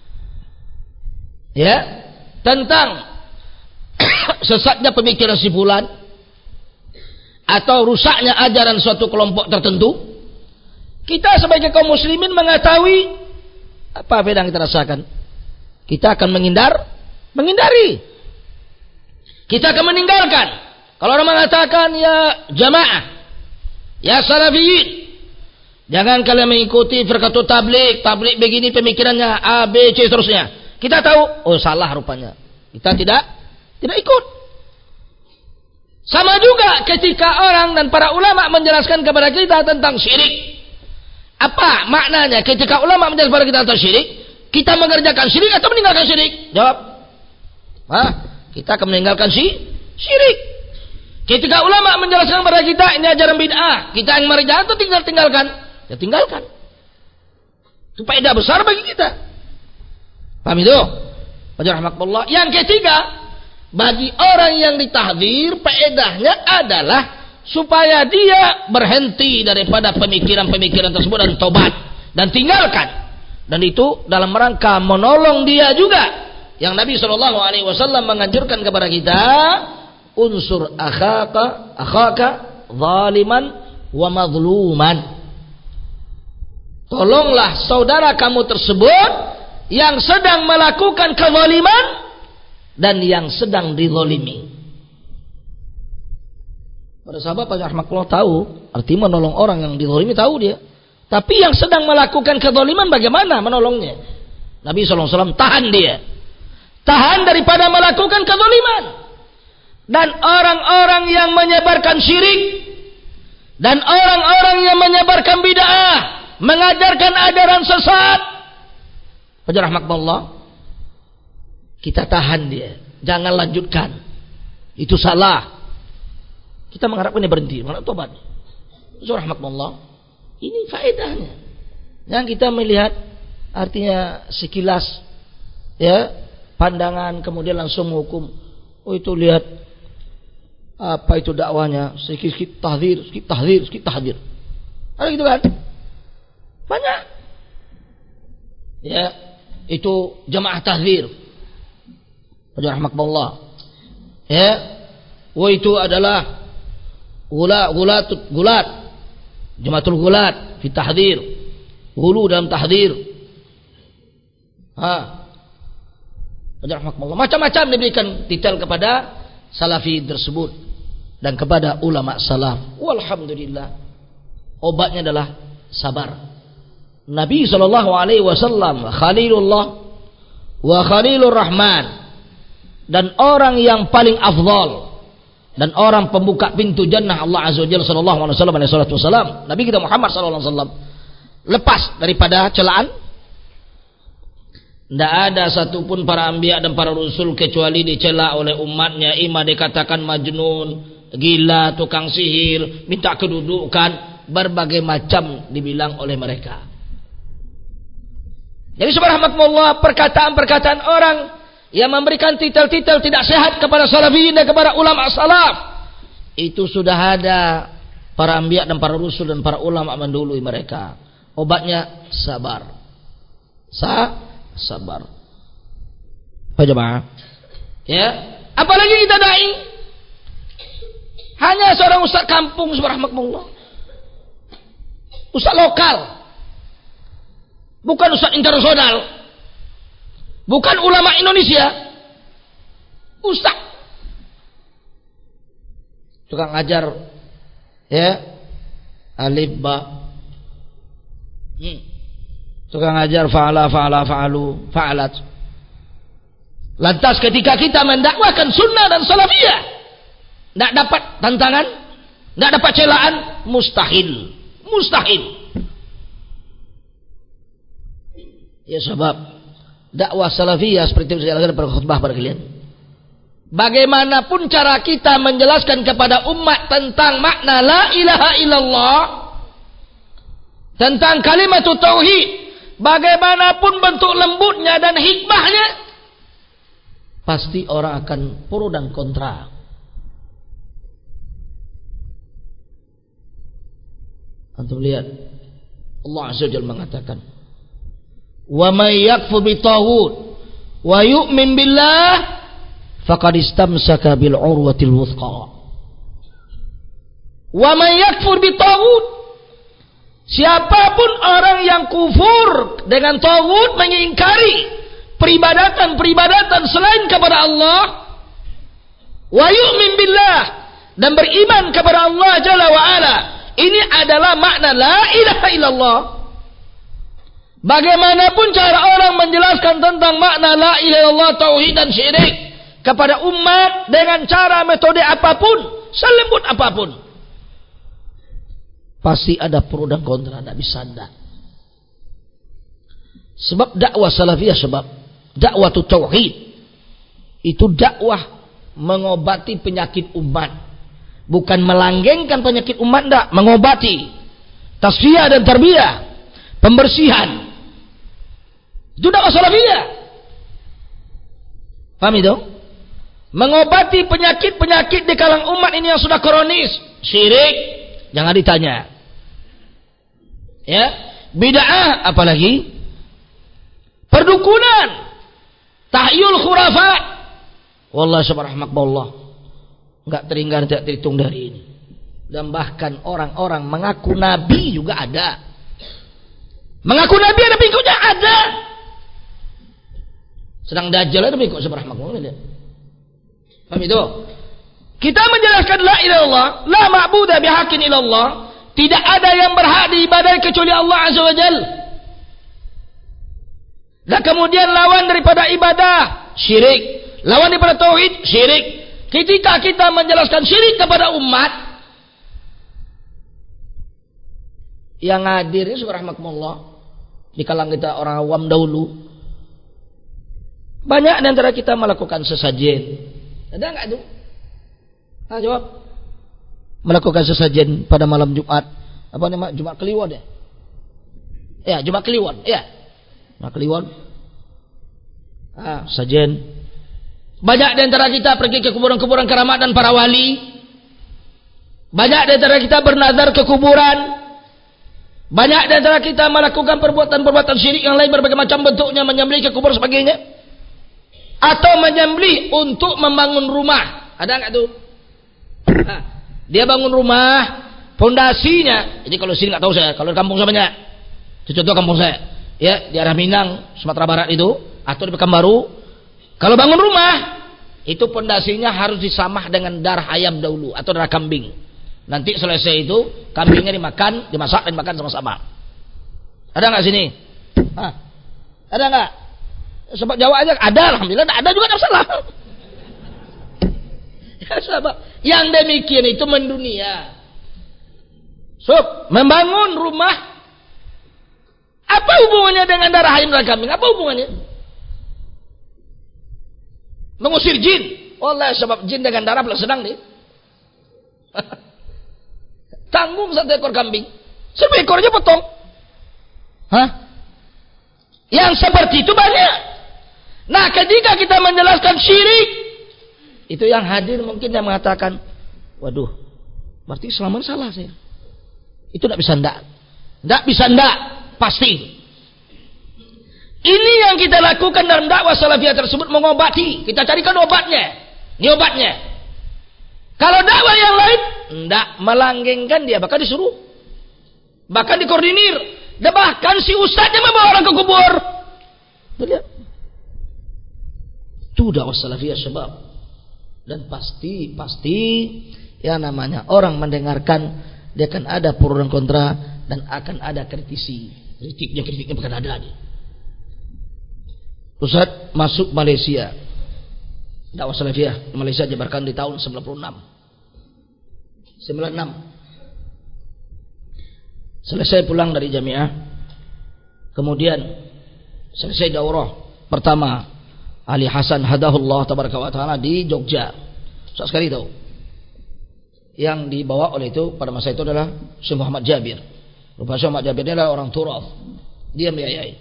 ya tentang sesatnya pemikiran si fulan atau rusaknya ajaran suatu kelompok tertentu, kita sebagai kaum muslimin mengetahui apa beda yang kita rasakan. Kita akan menghindar, menghindari. Kita akan meninggalkan. Kalau orang mengatakan ya jamaah, ya salafiyin, jangan kalian mengikuti firqatul tabligh, tabligh begini pemikirannya A, B, C seterusnya. Kita tahu, oh salah rupanya. Kita tidak tidak ikut. Sama juga ketika orang dan para ulama menjelaskan kepada kita tentang syirik. Apa maknanya ketika ulama menjelaskan kepada kita tentang syirik? Kita mengerjakan syirik atau meninggalkan syirik? Jawab. Hah? Kita akan meninggalkan si syirik. Ketika ulama menjelaskan kepada kita ini ajaran bid'ah, kita yang mereka itu tinggal tinggalkan, ya tinggalkan. Itu faedah besar bagi kita. Paham itu? Rahmatullah. Yang ketiga, bagi orang yang ditahdzir, faedahnya adalah supaya dia berhenti daripada pemikiran-pemikiran tersebut dan tobat dan tinggalkan. Dan itu dalam rangka menolong dia juga. Yang Nabi shallallahu alaihi wasallam menganjurkan kepada kita, unsur akhaka akhaka zaliman wa mazluman. Tolonglah saudara kamu tersebut yang sedang melakukan kezaliman dan yang sedang dizalimi. Para sahabat rahmatullah tahu arti menolong orang yang dizalimi, tahu dia. Tapi yang sedang melakukan kezaliman bagaimana menolongnya? Nabi shallallahu alaihi wasallam tahan dia. Tahan daripada melakukan kezaliman. Dan orang-orang yang menyebarkan syirik dan orang-orang yang menyebarkan bid'ah, mengajarkan ajaran sesat, rahmatullah, kita tahan dia, jangan lanjutkan, itu salah. Kita mengharapkan dia berhenti, mengharap tobat. Rahmatullah, ini faedahnya. Yang kita melihat artinya sekilas ya pandangan kemudian langsung menghukum, oh itu lihat apa itu dakwanya, sedikit-sedikit tahdzir, sedikit tahdzir, sedikit tahdzir. Ada gitu kan? Banyak. Ya, itu jamaah tahdzir. Rahmatullah. Ya. Wah itu adalah gulat gulat gulat. Jamaatul gulat fi tahdzir. Hulu dalam tahdzir. Ha. Rahmatullah. Macam-macam diberikan titel kepada salafi tersebut dan kepada ulama salaf. Walhamdulillah, obatnya adalah sabar. Nabi sallallahu alaihi wasallam Khalilullah wa Khalilur Rahman, dan orang yang paling afdal dan orang pembuka pintu jannah Allah Azza wa Jalla sallallahu alaihi wasallam alaihi salatu wasallam, Nabi kita Muhammad sallallahu alaihi wasallam, lepas daripada celaan. Tidak ada satupun para anbiya dan para rasul kecuali dicela oleh umatnya, ima dikatakan majnun, gila, tukang sihir, minta kedudukan, berbagai macam dibilang oleh mereka. Jadi subhanallah, perkataan-perkataan orang yang memberikan titel-titel tidak sehat kepada salafiyin dan kepada ulama salaf, itu sudah ada para anbiya dan para rasul dan para ulama mendului mereka. Obatnya sabar. Sa sabar. Apa jemaah? Ya, apalagi kita dai hanya seorang ustaz kampung subhanallah. Ustaz lokal. Bukan ustaz internasional. Bukan ulama Indonesia. Ustaz. Tukang ajar ya, alif ba. Hmm. Tukang ajar fa'ala fa'ala fa'alu fa'alat. Lantas ketika kita mendakwakan sunnah dan salafiyah, tidak dapat tantangan, tidak dapat celaan, mustahil. Mustahil. Ya sebab dakwah salafiyah seperti yang saya lakukan pada khutbah pada kalian. Bagaimanapun cara kita menjelaskan kepada umat tentang makna la ilaha illallah, tentang kalimat tauhid, bagaimanapun bentuk lembutnya dan hikmahnya, pasti orang akan pro dan kontra. Antum lihat Allah Azza wa Jalla mengatakan, "Wa may yakfur bitaghut wa yu'min billah faqad istamsaka bil urwatil wuthqa." Wa may yakfur bitaghut, siapapun orang yang kufur dengan taghut, mengingkari peribadatan-peribadatan selain kepada Allah, wa yu'min billah, dan beriman kepada Allah Jalla wa Ala. Ini adalah makna la ilaha illallah. Bagaimanapun cara orang menjelaskan tentang makna la ilaha illallah, tauhid dan syirik kepada umat dengan cara metode apapun, selembut apapun, pasti ada pro dan kontra, tidak bisa tidak. Sebab dakwah salafiyah, sebab dakwah tauhid itu dakwah mengobati penyakit umat. Bukan melanggengkan penyakit umat, tidak, mengobati, tasfiyah dan tarbiyah, pembersihan. Itu dakwah salafiyah. Paham itu? Mengobati penyakit-penyakit di kalangan umat ini yang sudah kronis. Syirik, jangan ditanya. Ya, bid'ah apalagi? Perdukunan, tahyul khurafat. Wallahi subhanallah, enggak terhingga tidak terhitung dari ini. Dan bahkan orang-orang mengaku nabi juga ada. Mengaku nabi ada pengikutnya, ada. Sedang Dajjal ada pengikut subhanallah. Paham itu? Kita menjelaskan la ilaha illallah, la ma'budu bihaqqin illallah, tidak ada yang berhak diibadahi kecuali Allah Azza wa Jalla. Dan kemudian lawan daripada ibadah syirik, lawan daripada tauhid syirik. Ketika kita menjelaskan syirik kepada umat yang hadir ini subhanallah di kalangan kita orang awam dahulu, banyak di antara kita melakukan sesajen. Ada enggak itu? Ah, jawab. Melakukan sesajen pada malam Jumat. Apa nama? Jumat Kliwon ya? Ya, Jumat Kliwon. Ya. Jumat Kliwon. Ah, sajen. Banyak di antara kita pergi ke kuburan-kuburan keramat dan para wali. Banyak di antara kita bernazar ke kuburan. Banyak di antara kita melakukan perbuatan-perbuatan syirik yang lain berbagai macam bentuknya, menyembelih ke kubur sebagainya. Atau menyembelih untuk membangun rumah. Ada enggak tuh? Nah, dia bangun rumah, pondasinya. Ini kalau sini enggak tahu saya, kalau di kampung saya banyak. Itu contoh kampung saya. Ya, di arah Minang, Sumatera Barat itu, atau di Pekanbaru. Kalau bangun rumah, itu pondasinya harus disamah dengan darah ayam dahulu atau darah kambing. Nanti selesai itu, kambingnya dimakan, dimasak dan dimakan sama-sama. Ada enggak sini? Hah? Ada enggak? Sebab Jawa aja ada, alhamdulillah. Ada juga tak salah. Ya, sebab yang demikian itu mendunia. So, membangun rumah, apa hubungannya dengan darah ayam dan kambing? Apa hubungannya? Mengusir jin. Wallah, sebab jin dengan darah belum senang nih. Tanggung satu ekor kambing, seribu ekornya potong. Hah? Yang seperti itu banyak. Nah, ketika kita menjelaskan syirik, itu yang hadir mungkin yang mengatakan, waduh, berarti selama ini salah saya. Itu tidak bisa ndak. Tidak bisa ndak, pasti. Ini yang kita lakukan dalam dakwah salafiyah tersebut, mengobati. Kita carikan obatnya. Ini obatnya. Kalau dakwah yang lain, ndak, melanggengkan dia, bahkan disuruh, bahkan dikoordinir, dan bahkan si ustaznya membawa orang ke kubur. Lihat. Itu dakwah salafiyah sebab. Dan pasti, pasti yang namanya orang mendengarkan, dia akan ada pro dan kontra, dan akan ada kritisi. Kritiknya, kritiknya bukan ada. Ustaz masuk Malaysia, dakwah salafiyah Malaysia dijebarkan di tahun sembilan puluh enam. sembilan puluh enam. Selesai pulang dari jamiah, kemudian selesai daurah pertama Ali Hasan hadahullah tabaraka wa taala di Jogja. Susah sekali tahu. Yang dibawa oleh itu pada masa itu adalah Syekh Muhammad Jabir. Rupanya Syekh Muhammad Jabir ini adalah orang Turaf. Dia membiayai.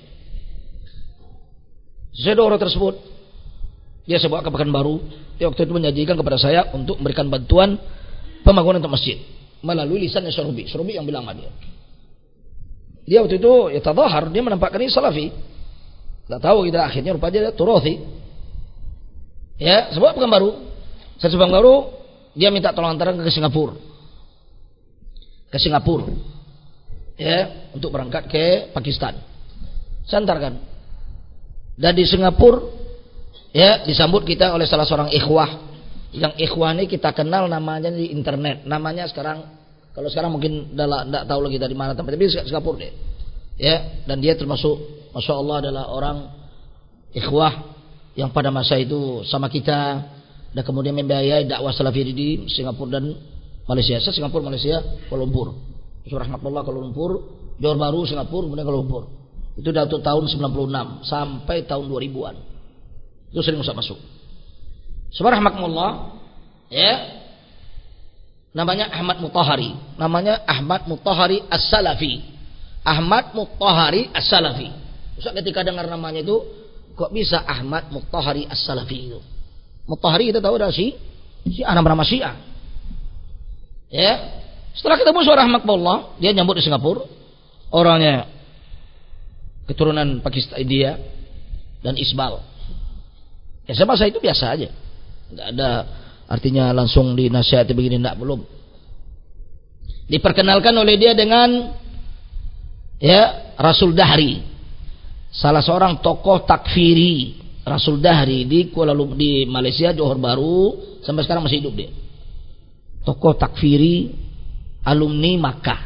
Sesuai daurah tersebut, dia sebawa ke Pekanbaru. Dia waktu itu menjanjikan kepada saya untuk memberikan bantuan pembangunan untuk masjid melalui lisannya Syurubi. Syurubi yang bilang sama dia. Dia waktu itu ya tadahar, dia menampakkan ini salafi. Tak tahu kita akhirnya rupanya dia Turathi. Ya, sebab Pekanbaru. Saya Pekanbaru, dia minta tolong antaran ke Singapura. Ke Singapura. Ya, untuk berangkat ke Pakistan. Saya antarkan. Dan di Singapura, ya, disambut kita oleh salah seorang ikhwah. Yang ikhwah ini kita kenal namanya di internet. Namanya sekarang, kalau sekarang mungkin tidak tahu lagi dari mana tempat, tapi Singapura dia. Ya, dan dia termasuk, masya Allah, adalah orang ikhwah yang pada masa itu sama kita dan kemudian membiayai dakwah salafi di Singapura dan Malaysia. Saya Singapura, Malaysia, Kuala Lumpur. Rahmatullah Kuala Lumpur, Johor Bahru, Singapura, kemudian Kuala Lumpur. Itu dari tahun sembilan puluh enam sampai tahun dua ribuan. Itu sering usah masuk. Subhanallah, ya. Namanya Ahmad Mutahari. Namanya Ahmad Mutahari As-Salafi. Ahmad Mutahari As-Salafi. Ustaz ketika dengar namanya itu, kok bisa Ahmad Mutahari As-Salafi itu? Mutahari kita tahu adalah si Syiah, nama Syiah. Ya. Setelah ketemu seorang Ahmad Mutahari, dia nyambut di Singapura. Orangnya keturunan Pakistan, India dan Isbal. Ya saya masa itu biasa aja. Enggak ada artinya langsung dinasihati begini, enggak, belum. Diperkenalkan oleh dia dengan ya Rasul Dahri, salah seorang tokoh takfiri. Rasul Dahri di Kuala Lumpur, di Malaysia, Johor Bahru, sampai sekarang masih hidup dia. Tokoh takfiri, alumni Makkah,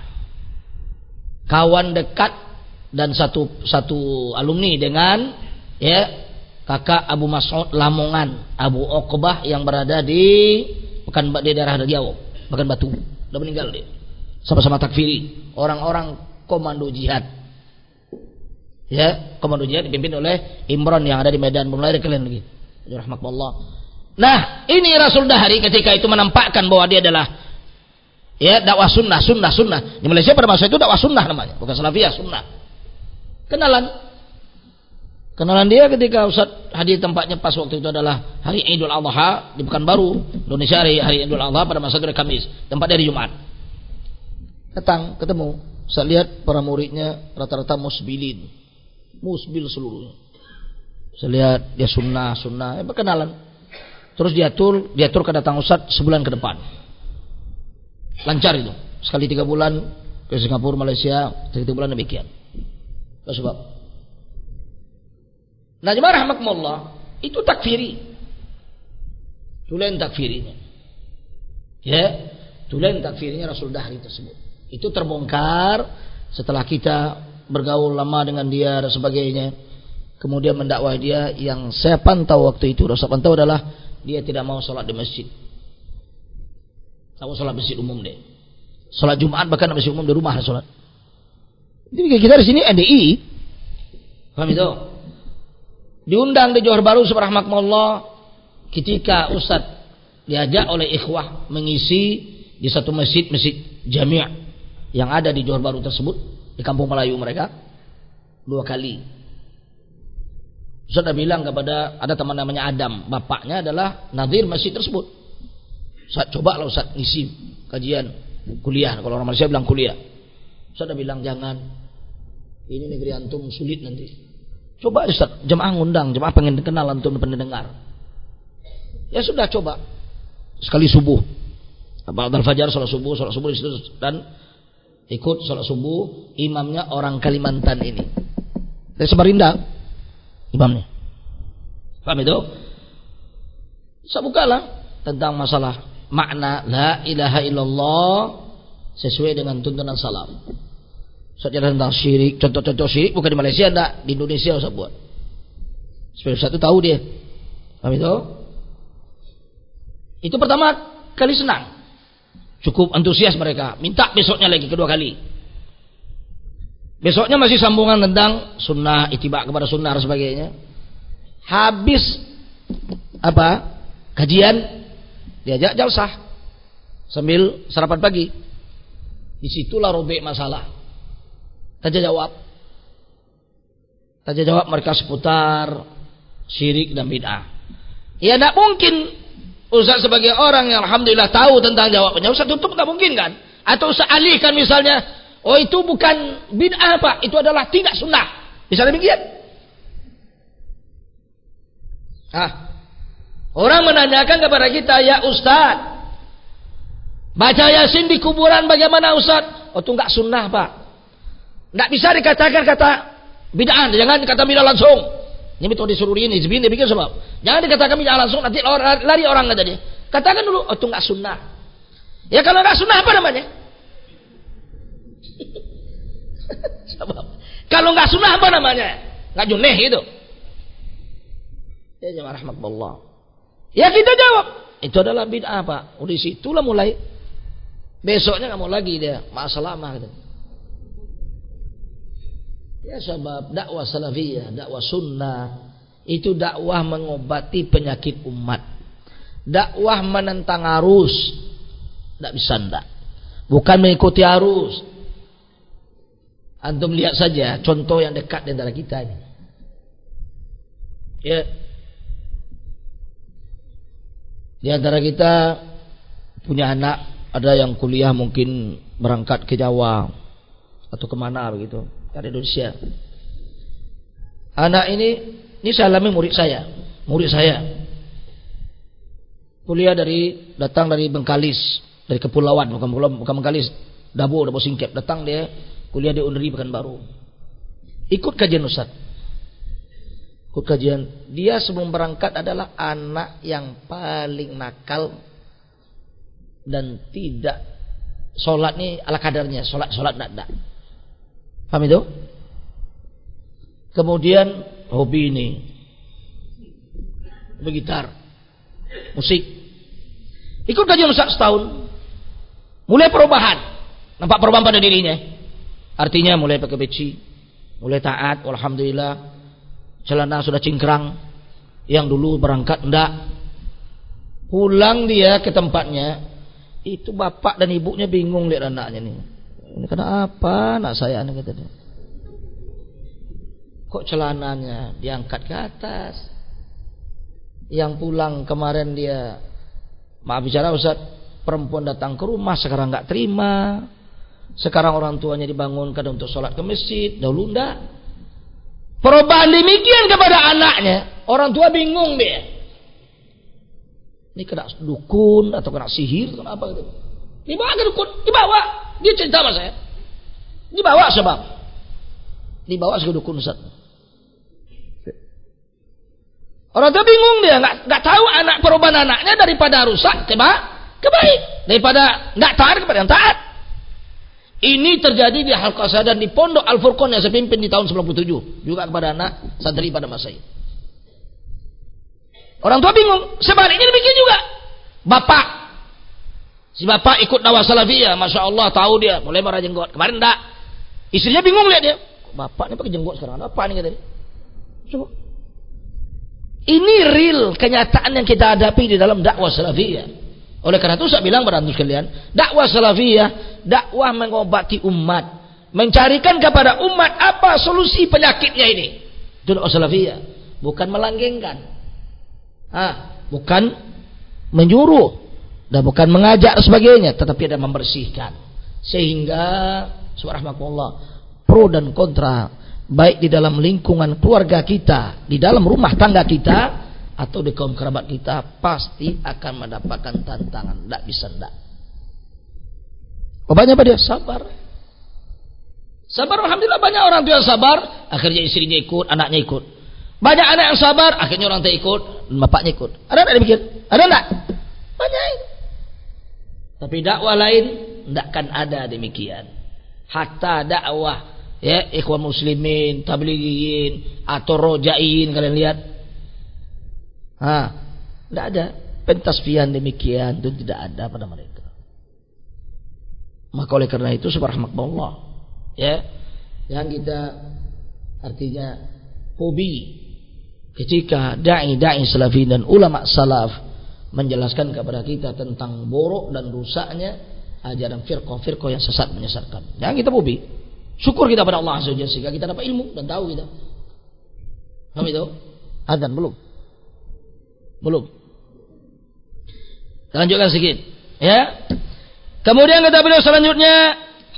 kawan dekat dan satu satu alumni dengan ya kakak Abu Mas'ud Lamongan, Abu Uqbah yang berada di Pekan di daerah Riau, Pekan Batu. Sudah meninggal dia. Sama-sama takfiri, orang-orang komando jihad. Ya, komando jihad dipimpin oleh Imran yang ada di Medan. Belum lahir kalian lagi. Rahmatullah. Nah, ini Rasul Dahri ketika itu menampakkan bahwa dia adalah ya dakwah sunnah, sunnah, sunnah. Di Malaysia pada masa itu dakwah sunnah namanya, bukan salafiyah, sunnah. Kenalan. Kenalan dia ketika Ustaz hadir tempatnya pas waktu itu adalah hari Idul Adha di Pekanbaru, Indonesia, hari, hari Idul Adha pada masa itu hari Kamis, tempat dari Jumat. Datang, ketemu. Saya lihat para muridnya rata-rata musbilin. Musbil seluruhnya. Saya lihat dia sunnah, sunnah, ya berkenalan. Terus diatur, diatur kedatangan Ustaz sebulan ke depan. Lancar itu. Sekali tiga bulan ke Singapura, Malaysia, tiga bulan demikian. Sebab nah jemaah rahmatullah, itu takfiri. Tulen takfirinya. Ya, tulen takfirinya Rasul Dahri tersebut. Itu terbongkar setelah kita bergaul lama dengan dia dan sebagainya. Kemudian mendakwah dia, yang saya pantau waktu itu, saya pantau adalah dia tidak mau sholat di masjid. Tak mau sholat masjid umum deh. Sholat Jumat bahkan masjid umum di rumah sholat. Jadi kita di sini N D I, paham itu? Diundang di Johor Bahru subhanallah ketika Ustaz diajak oleh ikhwah mengisi di satu masjid, masjid Jami' yang ada di Johor Bahru tersebut, di kampung Melayu mereka, dua kali. Ustaz dah bilang kepada, ada teman namanya Adam, bapaknya adalah nadhir masjid tersebut. Ustaz coba lah Ustaz ngisi kajian kuliah, kalau orang Malaysia bilang kuliah. Ustaz dah bilang jangan, ini negeri antum sulit nanti. Coba Ustaz, jemaah ngundang, jemaah pengen kenal antum, pengen dengar. Ya sudah coba. Sekali subuh. Ba'dal fajar salat subuh, salat subuh di situ dan ikut salat subuh, imamnya orang Kalimantan ini. Dari Samarinda imamnya. Paham itu? Saya bukalah tentang masalah makna la ilaha illallah sesuai dengan tuntunan salaf. Ustaz tentang syirik, contoh-contoh syirik bukan di Malaysia, enggak, di Indonesia Ustaz buat. Supaya Ustaz itu tahu dia. Paham itu? Itu pertama kali senang. Cukup antusias mereka, minta besoknya lagi kedua kali. Besoknya masih sambungan tentang sunnah, ittiba kepada sunnah dan sebagainya. Habis apa? Kajian, diajak jalsah sambil sarapan pagi. Disitulah robek masalah. Tanya jawab. Tanya jawab mereka seputar syirik dan bid'ah. Ya tidak mungkin Ustaz sebagai orang yang alhamdulillah tahu tentang jawabannya, Ustaz tutup tidak mungkin kan? Atau Ustaz alihkan misalnya, oh itu bukan bid'ah Pak, itu adalah tidak sunnah. Misalnya demikian. Ah, orang menanyakan kepada kita, ya Ustaz, baca Yasin di kuburan bagaimana Ustaz? Oh itu enggak sunnah Pak. Enggak bisa dikatakan kata bid'ah, jangan dikata bid'ah langsung. Ini metode suruh ini, ini bikin sebab. Jangan dikatakan bid'ah langsung, nanti lari orang kata dia. Katakan dulu, oh itu enggak sunnah. Ya kalau enggak sunnah apa namanya? Sebab. Kalau enggak sunnah apa namanya? Enggak juneh itu. Ya jemaah rahmatullah. Ya kita jawab, itu adalah bid'ah Pak. Udah situlah mulai. Besoknya enggak mau lagi dia, masalah mah gitu. Ya sebab dakwah salafiyah, dakwah sunnah itu dakwah mengobati penyakit umat. Dakwah menentang arus. Tidak bisa ndak. Bukan mengikuti arus. Antum lihat saja contoh yang dekat di antara kita ini. Ya. Di antara kita punya anak, ada yang kuliah mungkin berangkat ke Jawa atau kemana begitu. Dari Indonesia. Anak ini, ini saya alami murid saya, murid saya. Kuliah dari, datang dari Bengkalis, dari kepulauan, bukan pulau, bukan Bengkalis, Dabo, Dabo Singkep. Datang dia kuliah di Unri Pekanbaru. Ikut kajian Ustaz. Ikut kajian. Dia sebelum berangkat adalah anak yang paling nakal dan tidak sholat nih ala kadarnya, sholat sholat tidak tidak. Paham itu? Kemudian hobi ini bergitar, musik. Ikut kajian Ustaz setahun. Mulai perubahan. Nampak perubahan pada dirinya. Artinya mulai pakai peci, mulai taat, alhamdulillah. Celana sudah cingkrang. Yang dulu berangkat enggak. Pulang dia ke tempatnya, itu bapak dan ibunya bingung lihat anaknya nih. Ini kenapa anak saya ini kata dia. Kok celananya diangkat ke atas? Yang pulang kemarin dia, maaf bicara Ustaz, perempuan datang ke rumah sekarang enggak terima. Sekarang orang tuanya dibangunkan untuk sholat ke masjid, dahulu enggak. Perubahan demikian kepada anaknya, orang tua bingung dia. Ini kena dukun atau kena sihir atau apa gitu. Dibawa ke dukun, dibawa. Dia cerita sama saya. Dibawa sebab. Dibawa ke dukun Ustaz. Orang tua bingung dia, enggak enggak tahu anak perubahan anaknya daripada rusak ke ke baik, daripada enggak taat kepada yang taat. Ini terjadi di Halqah dan di Pondok Al-Furqan yang saya pimpin di tahun sembilan puluh tujuh, juga kepada anak santri pada masa itu. Orang tua bingung, sebaliknya demikian juga. Bapak, si bapak ikut dakwah salafiyah, masya Allah tahu dia, mulai marah jenggot. Kemarin enggak, istrinya bingung lihat dia. Bapak ini pakai jenggot sekarang, ada apa nih katanya? Coba. Ini real kenyataan yang kita hadapi di dalam dakwah salafiyah. Oleh karena itu saya bilang pada antum sekalian, dakwah salafiyah, dakwah mengobati umat, mencarikan kepada umat apa solusi penyakitnya ini. Itu dakwah salafiyah, bukan melanggengkan. Ah, bukan menyuruh dan bukan mengajak dan sebagainya, tetapi ada membersihkan. Sehingga subhanallah, pro dan kontra baik di dalam lingkungan keluarga kita, di dalam rumah tangga kita atau di kaum kerabat kita pasti akan mendapatkan tantangan. Tidak bisa tidak. Banyak apa dia? Sabar. Sabar, alhamdulillah banyak orang tua yang sabar, akhirnya istrinya ikut, anaknya ikut. Banyak anak yang sabar, akhirnya orang tua ikut, bapaknya ikut. Ada enggak demikian? Ada enggak? Banyak. Tapi dakwah lain tidak akan ada demikian. Hatta dakwah ya ikhwan muslimin, tablighiyin atau rojaiin kalian lihat. Ah, tidak ada pentasbihan demikian, itu tidak ada pada mereka. Maka oleh karena itu subhanallah, ya Yang kita artinya fobi ketika dai-dai salafi dan ulama salaf menjelaskan kepada kita tentang borok dan rusaknya ajaran firqah-firqah yang sesat menyesatkan. Jangan kita fobi. Syukur kita pada Allah Azza wa Jalla sehingga kita dapat ilmu dan tahu kita. Paham itu? Adzan belum? Belum. Kita lanjutkan sedikit. Ya. Kemudian kata beliau selanjutnya,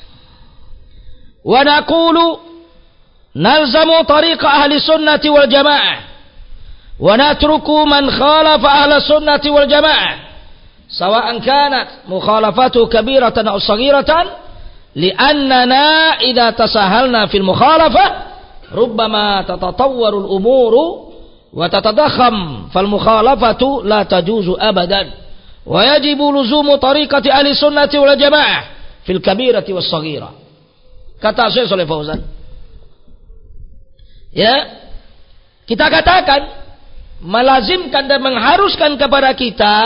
wa naqulu nalzamu tariqa ahli sunnati wal jamaah wa natruku man khalafa ahli sunnati wal jamaah sawa'an kanat mukhalafatu kabiratan aw saghiratan li'annana idza tasahalna fil mukhalafah rubbama tatatawwaru al umuru wa tatadakham fal mukhalafatu la tajuzu abadan wa yajibu luzumu tariqati ahli sunnati wal jamaah fil kabirati was saghirah. Kata Syekh Shalih Fauzan, ya, kita katakan melazimkan dan mengharuskan kepada kita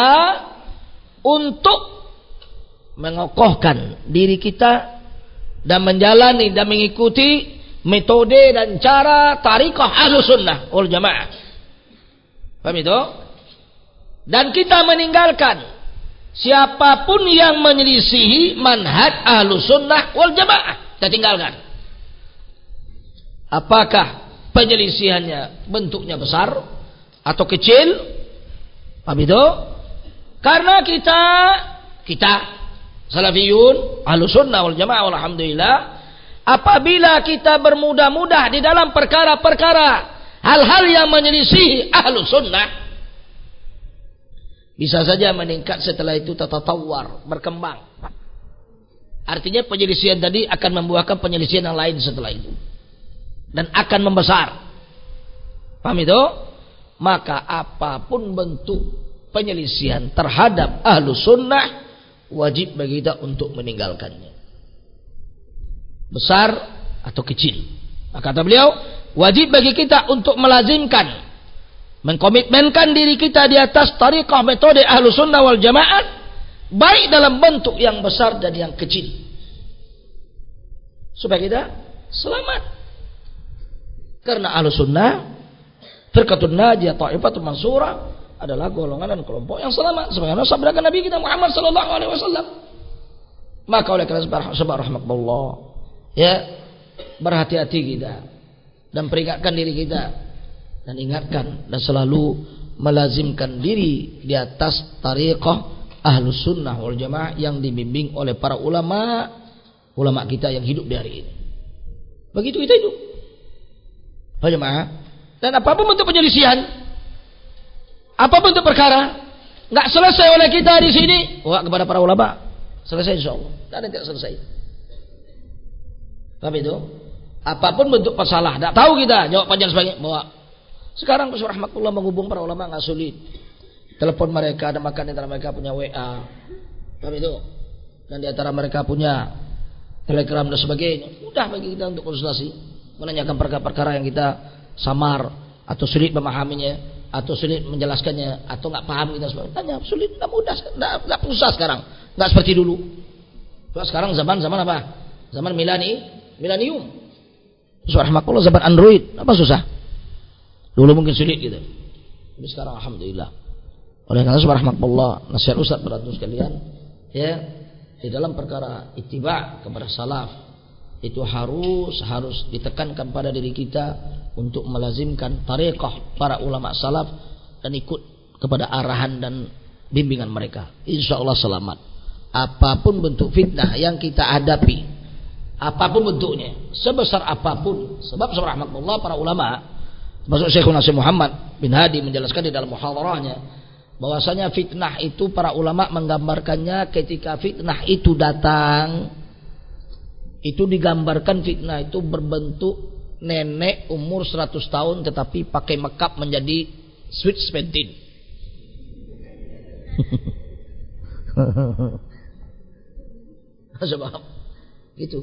untuk mengokohkan diri kita dan menjalani dan mengikuti metode dan cara tariqah Ahlus Sunnah wal Jamaah. Paham itu? Dan kita meninggalkan siapapun yang menyelisihi manhaj Ahlus Sunnah wal Jamaah. Kita tinggalkan. Apakah penyelisihannya bentuknya besar atau kecil? Paham itu? Karena kita kita salafiyun Ahlus Sunnah wal Jamaah alhamdulillah, apabila kita bermudah-mudah di dalam perkara-perkara hal-hal yang menyelisihi Ahlus Sunnah, bisa saja meningkat setelah itu tatatawwar, berkembang. Artinya penyelisihan tadi akan membuahkan penyelisihan yang lain setelah itu dan akan membesar. Paham itu? Maka apapun bentuk penyelisihan terhadap Ahlus Sunnah, wajib bagi kita untuk meninggalkannya, besar atau kecil. Maka kata beliau, wajib bagi kita untuk melazimkan, mengkomitmenkan diri kita di atas tariqah metode Ahlus Sunnah wal Jamaah, baik dalam bentuk yang besar dan yang kecil, supaya kita selamat. Karena Ahlus Sunnah, firqatun najiyah, ta'ifatun mansurah adalah golongan dan kelompok yang selamat, sebagaimana sabda Nabi kita Muhammad sallallahu alaihi wasallam. Maka oleh karena sebab rahmatullah, ya, berhati-hati kita dan peringatkan diri kita dan ingatkan dan selalu melazimkan diri di atas tariqah Ahlus Sunnah wal Jamaah yang dibimbing oleh para ulama ulama kita yang hidup di hari ini. Begitu kita hidup, Pak Jamaah. Dan apapun bentuk penyelisihan, apapun bentuk perkara, nggak selesai oleh kita di sini, wah kepada para ulama selesai insyaallah. Tidak ada yang tidak selesai. Tapi itu apapun bentuk masalah, tidak tahu kita jawab panjang sebagainya, bawa. Sekarang rahmatullah menghubung para ulama nggak sulit. Telepon mereka, ada makan di antara mereka punya W A, paham itu? Dan di antara mereka punya Telegram dan sebagainya. Mudah bagi kita untuk konsultasi, menanyakan perkara-perkara yang kita samar atau sulit memahaminya, atau sulit menjelaskannya, atau nggak paham kita sebagainya. Tanya, sulit, nggak mudah, nggak, nggak susah sekarang, nggak seperti dulu. Sebab sekarang zaman zaman apa? Zaman milani, milenium. Subhanallah, zaman Android, apa susah? Dulu mungkin sulit gitu. Tapi sekarang alhamdulillah. Oleh karena subhanallah, nasihat Ustaz beratus sekalian, ya, di dalam perkara ittiba kepada salaf itu harus harus ditekankan pada diri kita untuk melazimkan tariqah para ulama salaf dan ikut kepada arahan dan bimbingan mereka. Insyaallah selamat. Apapun bentuk fitnah yang kita hadapi, apapun bentuknya, sebesar apapun, sebab subhanallah para ulama, termasuk Syekh Nasir Muhammad bin Hadi menjelaskan di dalam muhadarahnya bahwasanya fitnah itu para ulama menggambarkannya ketika fitnah itu datang, itu digambarkan fitnah itu berbentuk nenek umur seratus tahun tetapi pakai makeup menjadi sweet seventeen. Sebab gitu.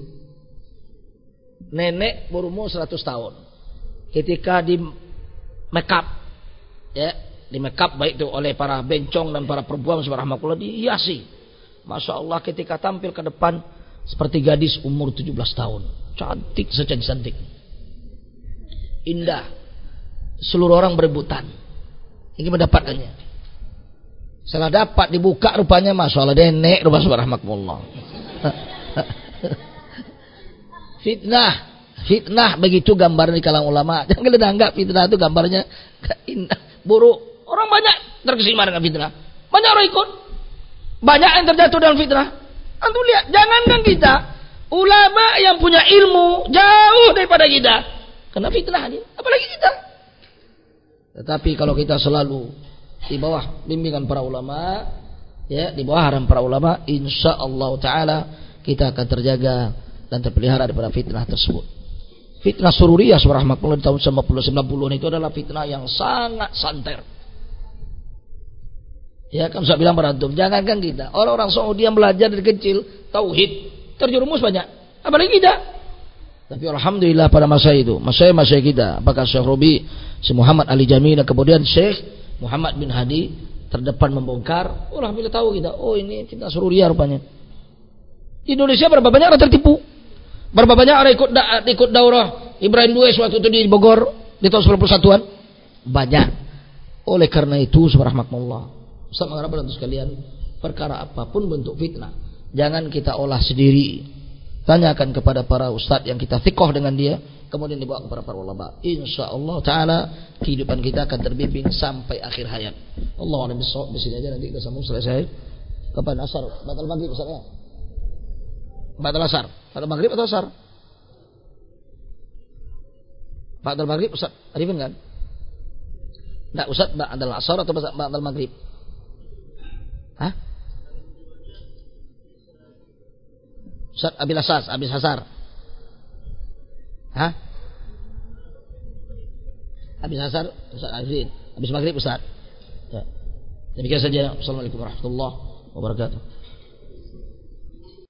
Nenek berumur seratus tahun ketika di makeup, ya, di makeup baik itu oleh para bencong dan para perempuan subhanallah, dihiasi. Masya Allah ketika tampil ke depan seperti gadis umur tujuh belas tahun. cantik secantik-cantik, indah, seluruh orang berebutan ingin mendapatkannya. Setelah dapat dibuka rupanya masya Allah denek rumah subhanallah. Fitnah, fitnah begitu gambar di kalangan ulama. Jangan kita anggap fitnah itu gambarnya indah, buruk. Orang banyak terkesima dengan fitnah. Banyak orang ikut. Banyak yang terjatuh dalam fitnah. Antum lihat, jangankan kita, ulama yang punya ilmu jauh daripada kita kena fitnah ini, apalagi kita. Tetapi kalau kita selalu di bawah bimbingan para ulama, ya, di bawah arahan para ulama, insyaallah taala kita akan terjaga dan terpelihara daripada fitnah tersebut. Fitnah sururiyah subhanallah di tahun sembilan puluh sembilan puluh itu adalah fitnah yang sangat santer. Ya kan saya bilang pada antum, jangankan kita, orang-orang Saudi yang belajar dari kecil tauhid terjerumus banyak, apalagi kita. Tapi alhamdulillah pada masa itu, masa-masa kita, apakah Syekh Robi, Syekh Muhammad Ali Jamil, dan kemudian Syekh Muhammad bin Hadi terdepan membongkar. Oh, alhamdulillah tahu kita, oh ini fitnah sururiyah rupanya. Di Indonesia berapa banyak orang tertipu? Berapa banyak orang ikut da ikut daurah Ibrahim Dues waktu itu di Bogor di tahun sembilan puluh satuan? Banyak. Oleh karena itu subhanallah, Ustaz mengharapkan untuk sekalian, perkara apapun bentuk fitnah, jangan kita olah sendiri. Tanyakan kepada para ustaz yang kita thiqah dengan dia, kemudian dibawa kepada para ulama. Insyaallah taala kehidupan kita akan terbimbing sampai akhir hayat. Allah a'lam bishawab. Di sini aja, nanti kita sambung selesai. Kapan asar? Batal maghrib Ustaz ya? Batal asar. Batal maghrib atau asar? Batal maghrib Ustaz. Arifin kan? Enggak Ustaz, batal asar atau batal maghrib? Hah? Ustaz abil asas, habis asar. Hah? Habis asar, Ustaz Arifin. Habis maghrib Ustaz. Ya. Demikian saja. Assalamualaikum warahmatullahi wabarakatuh.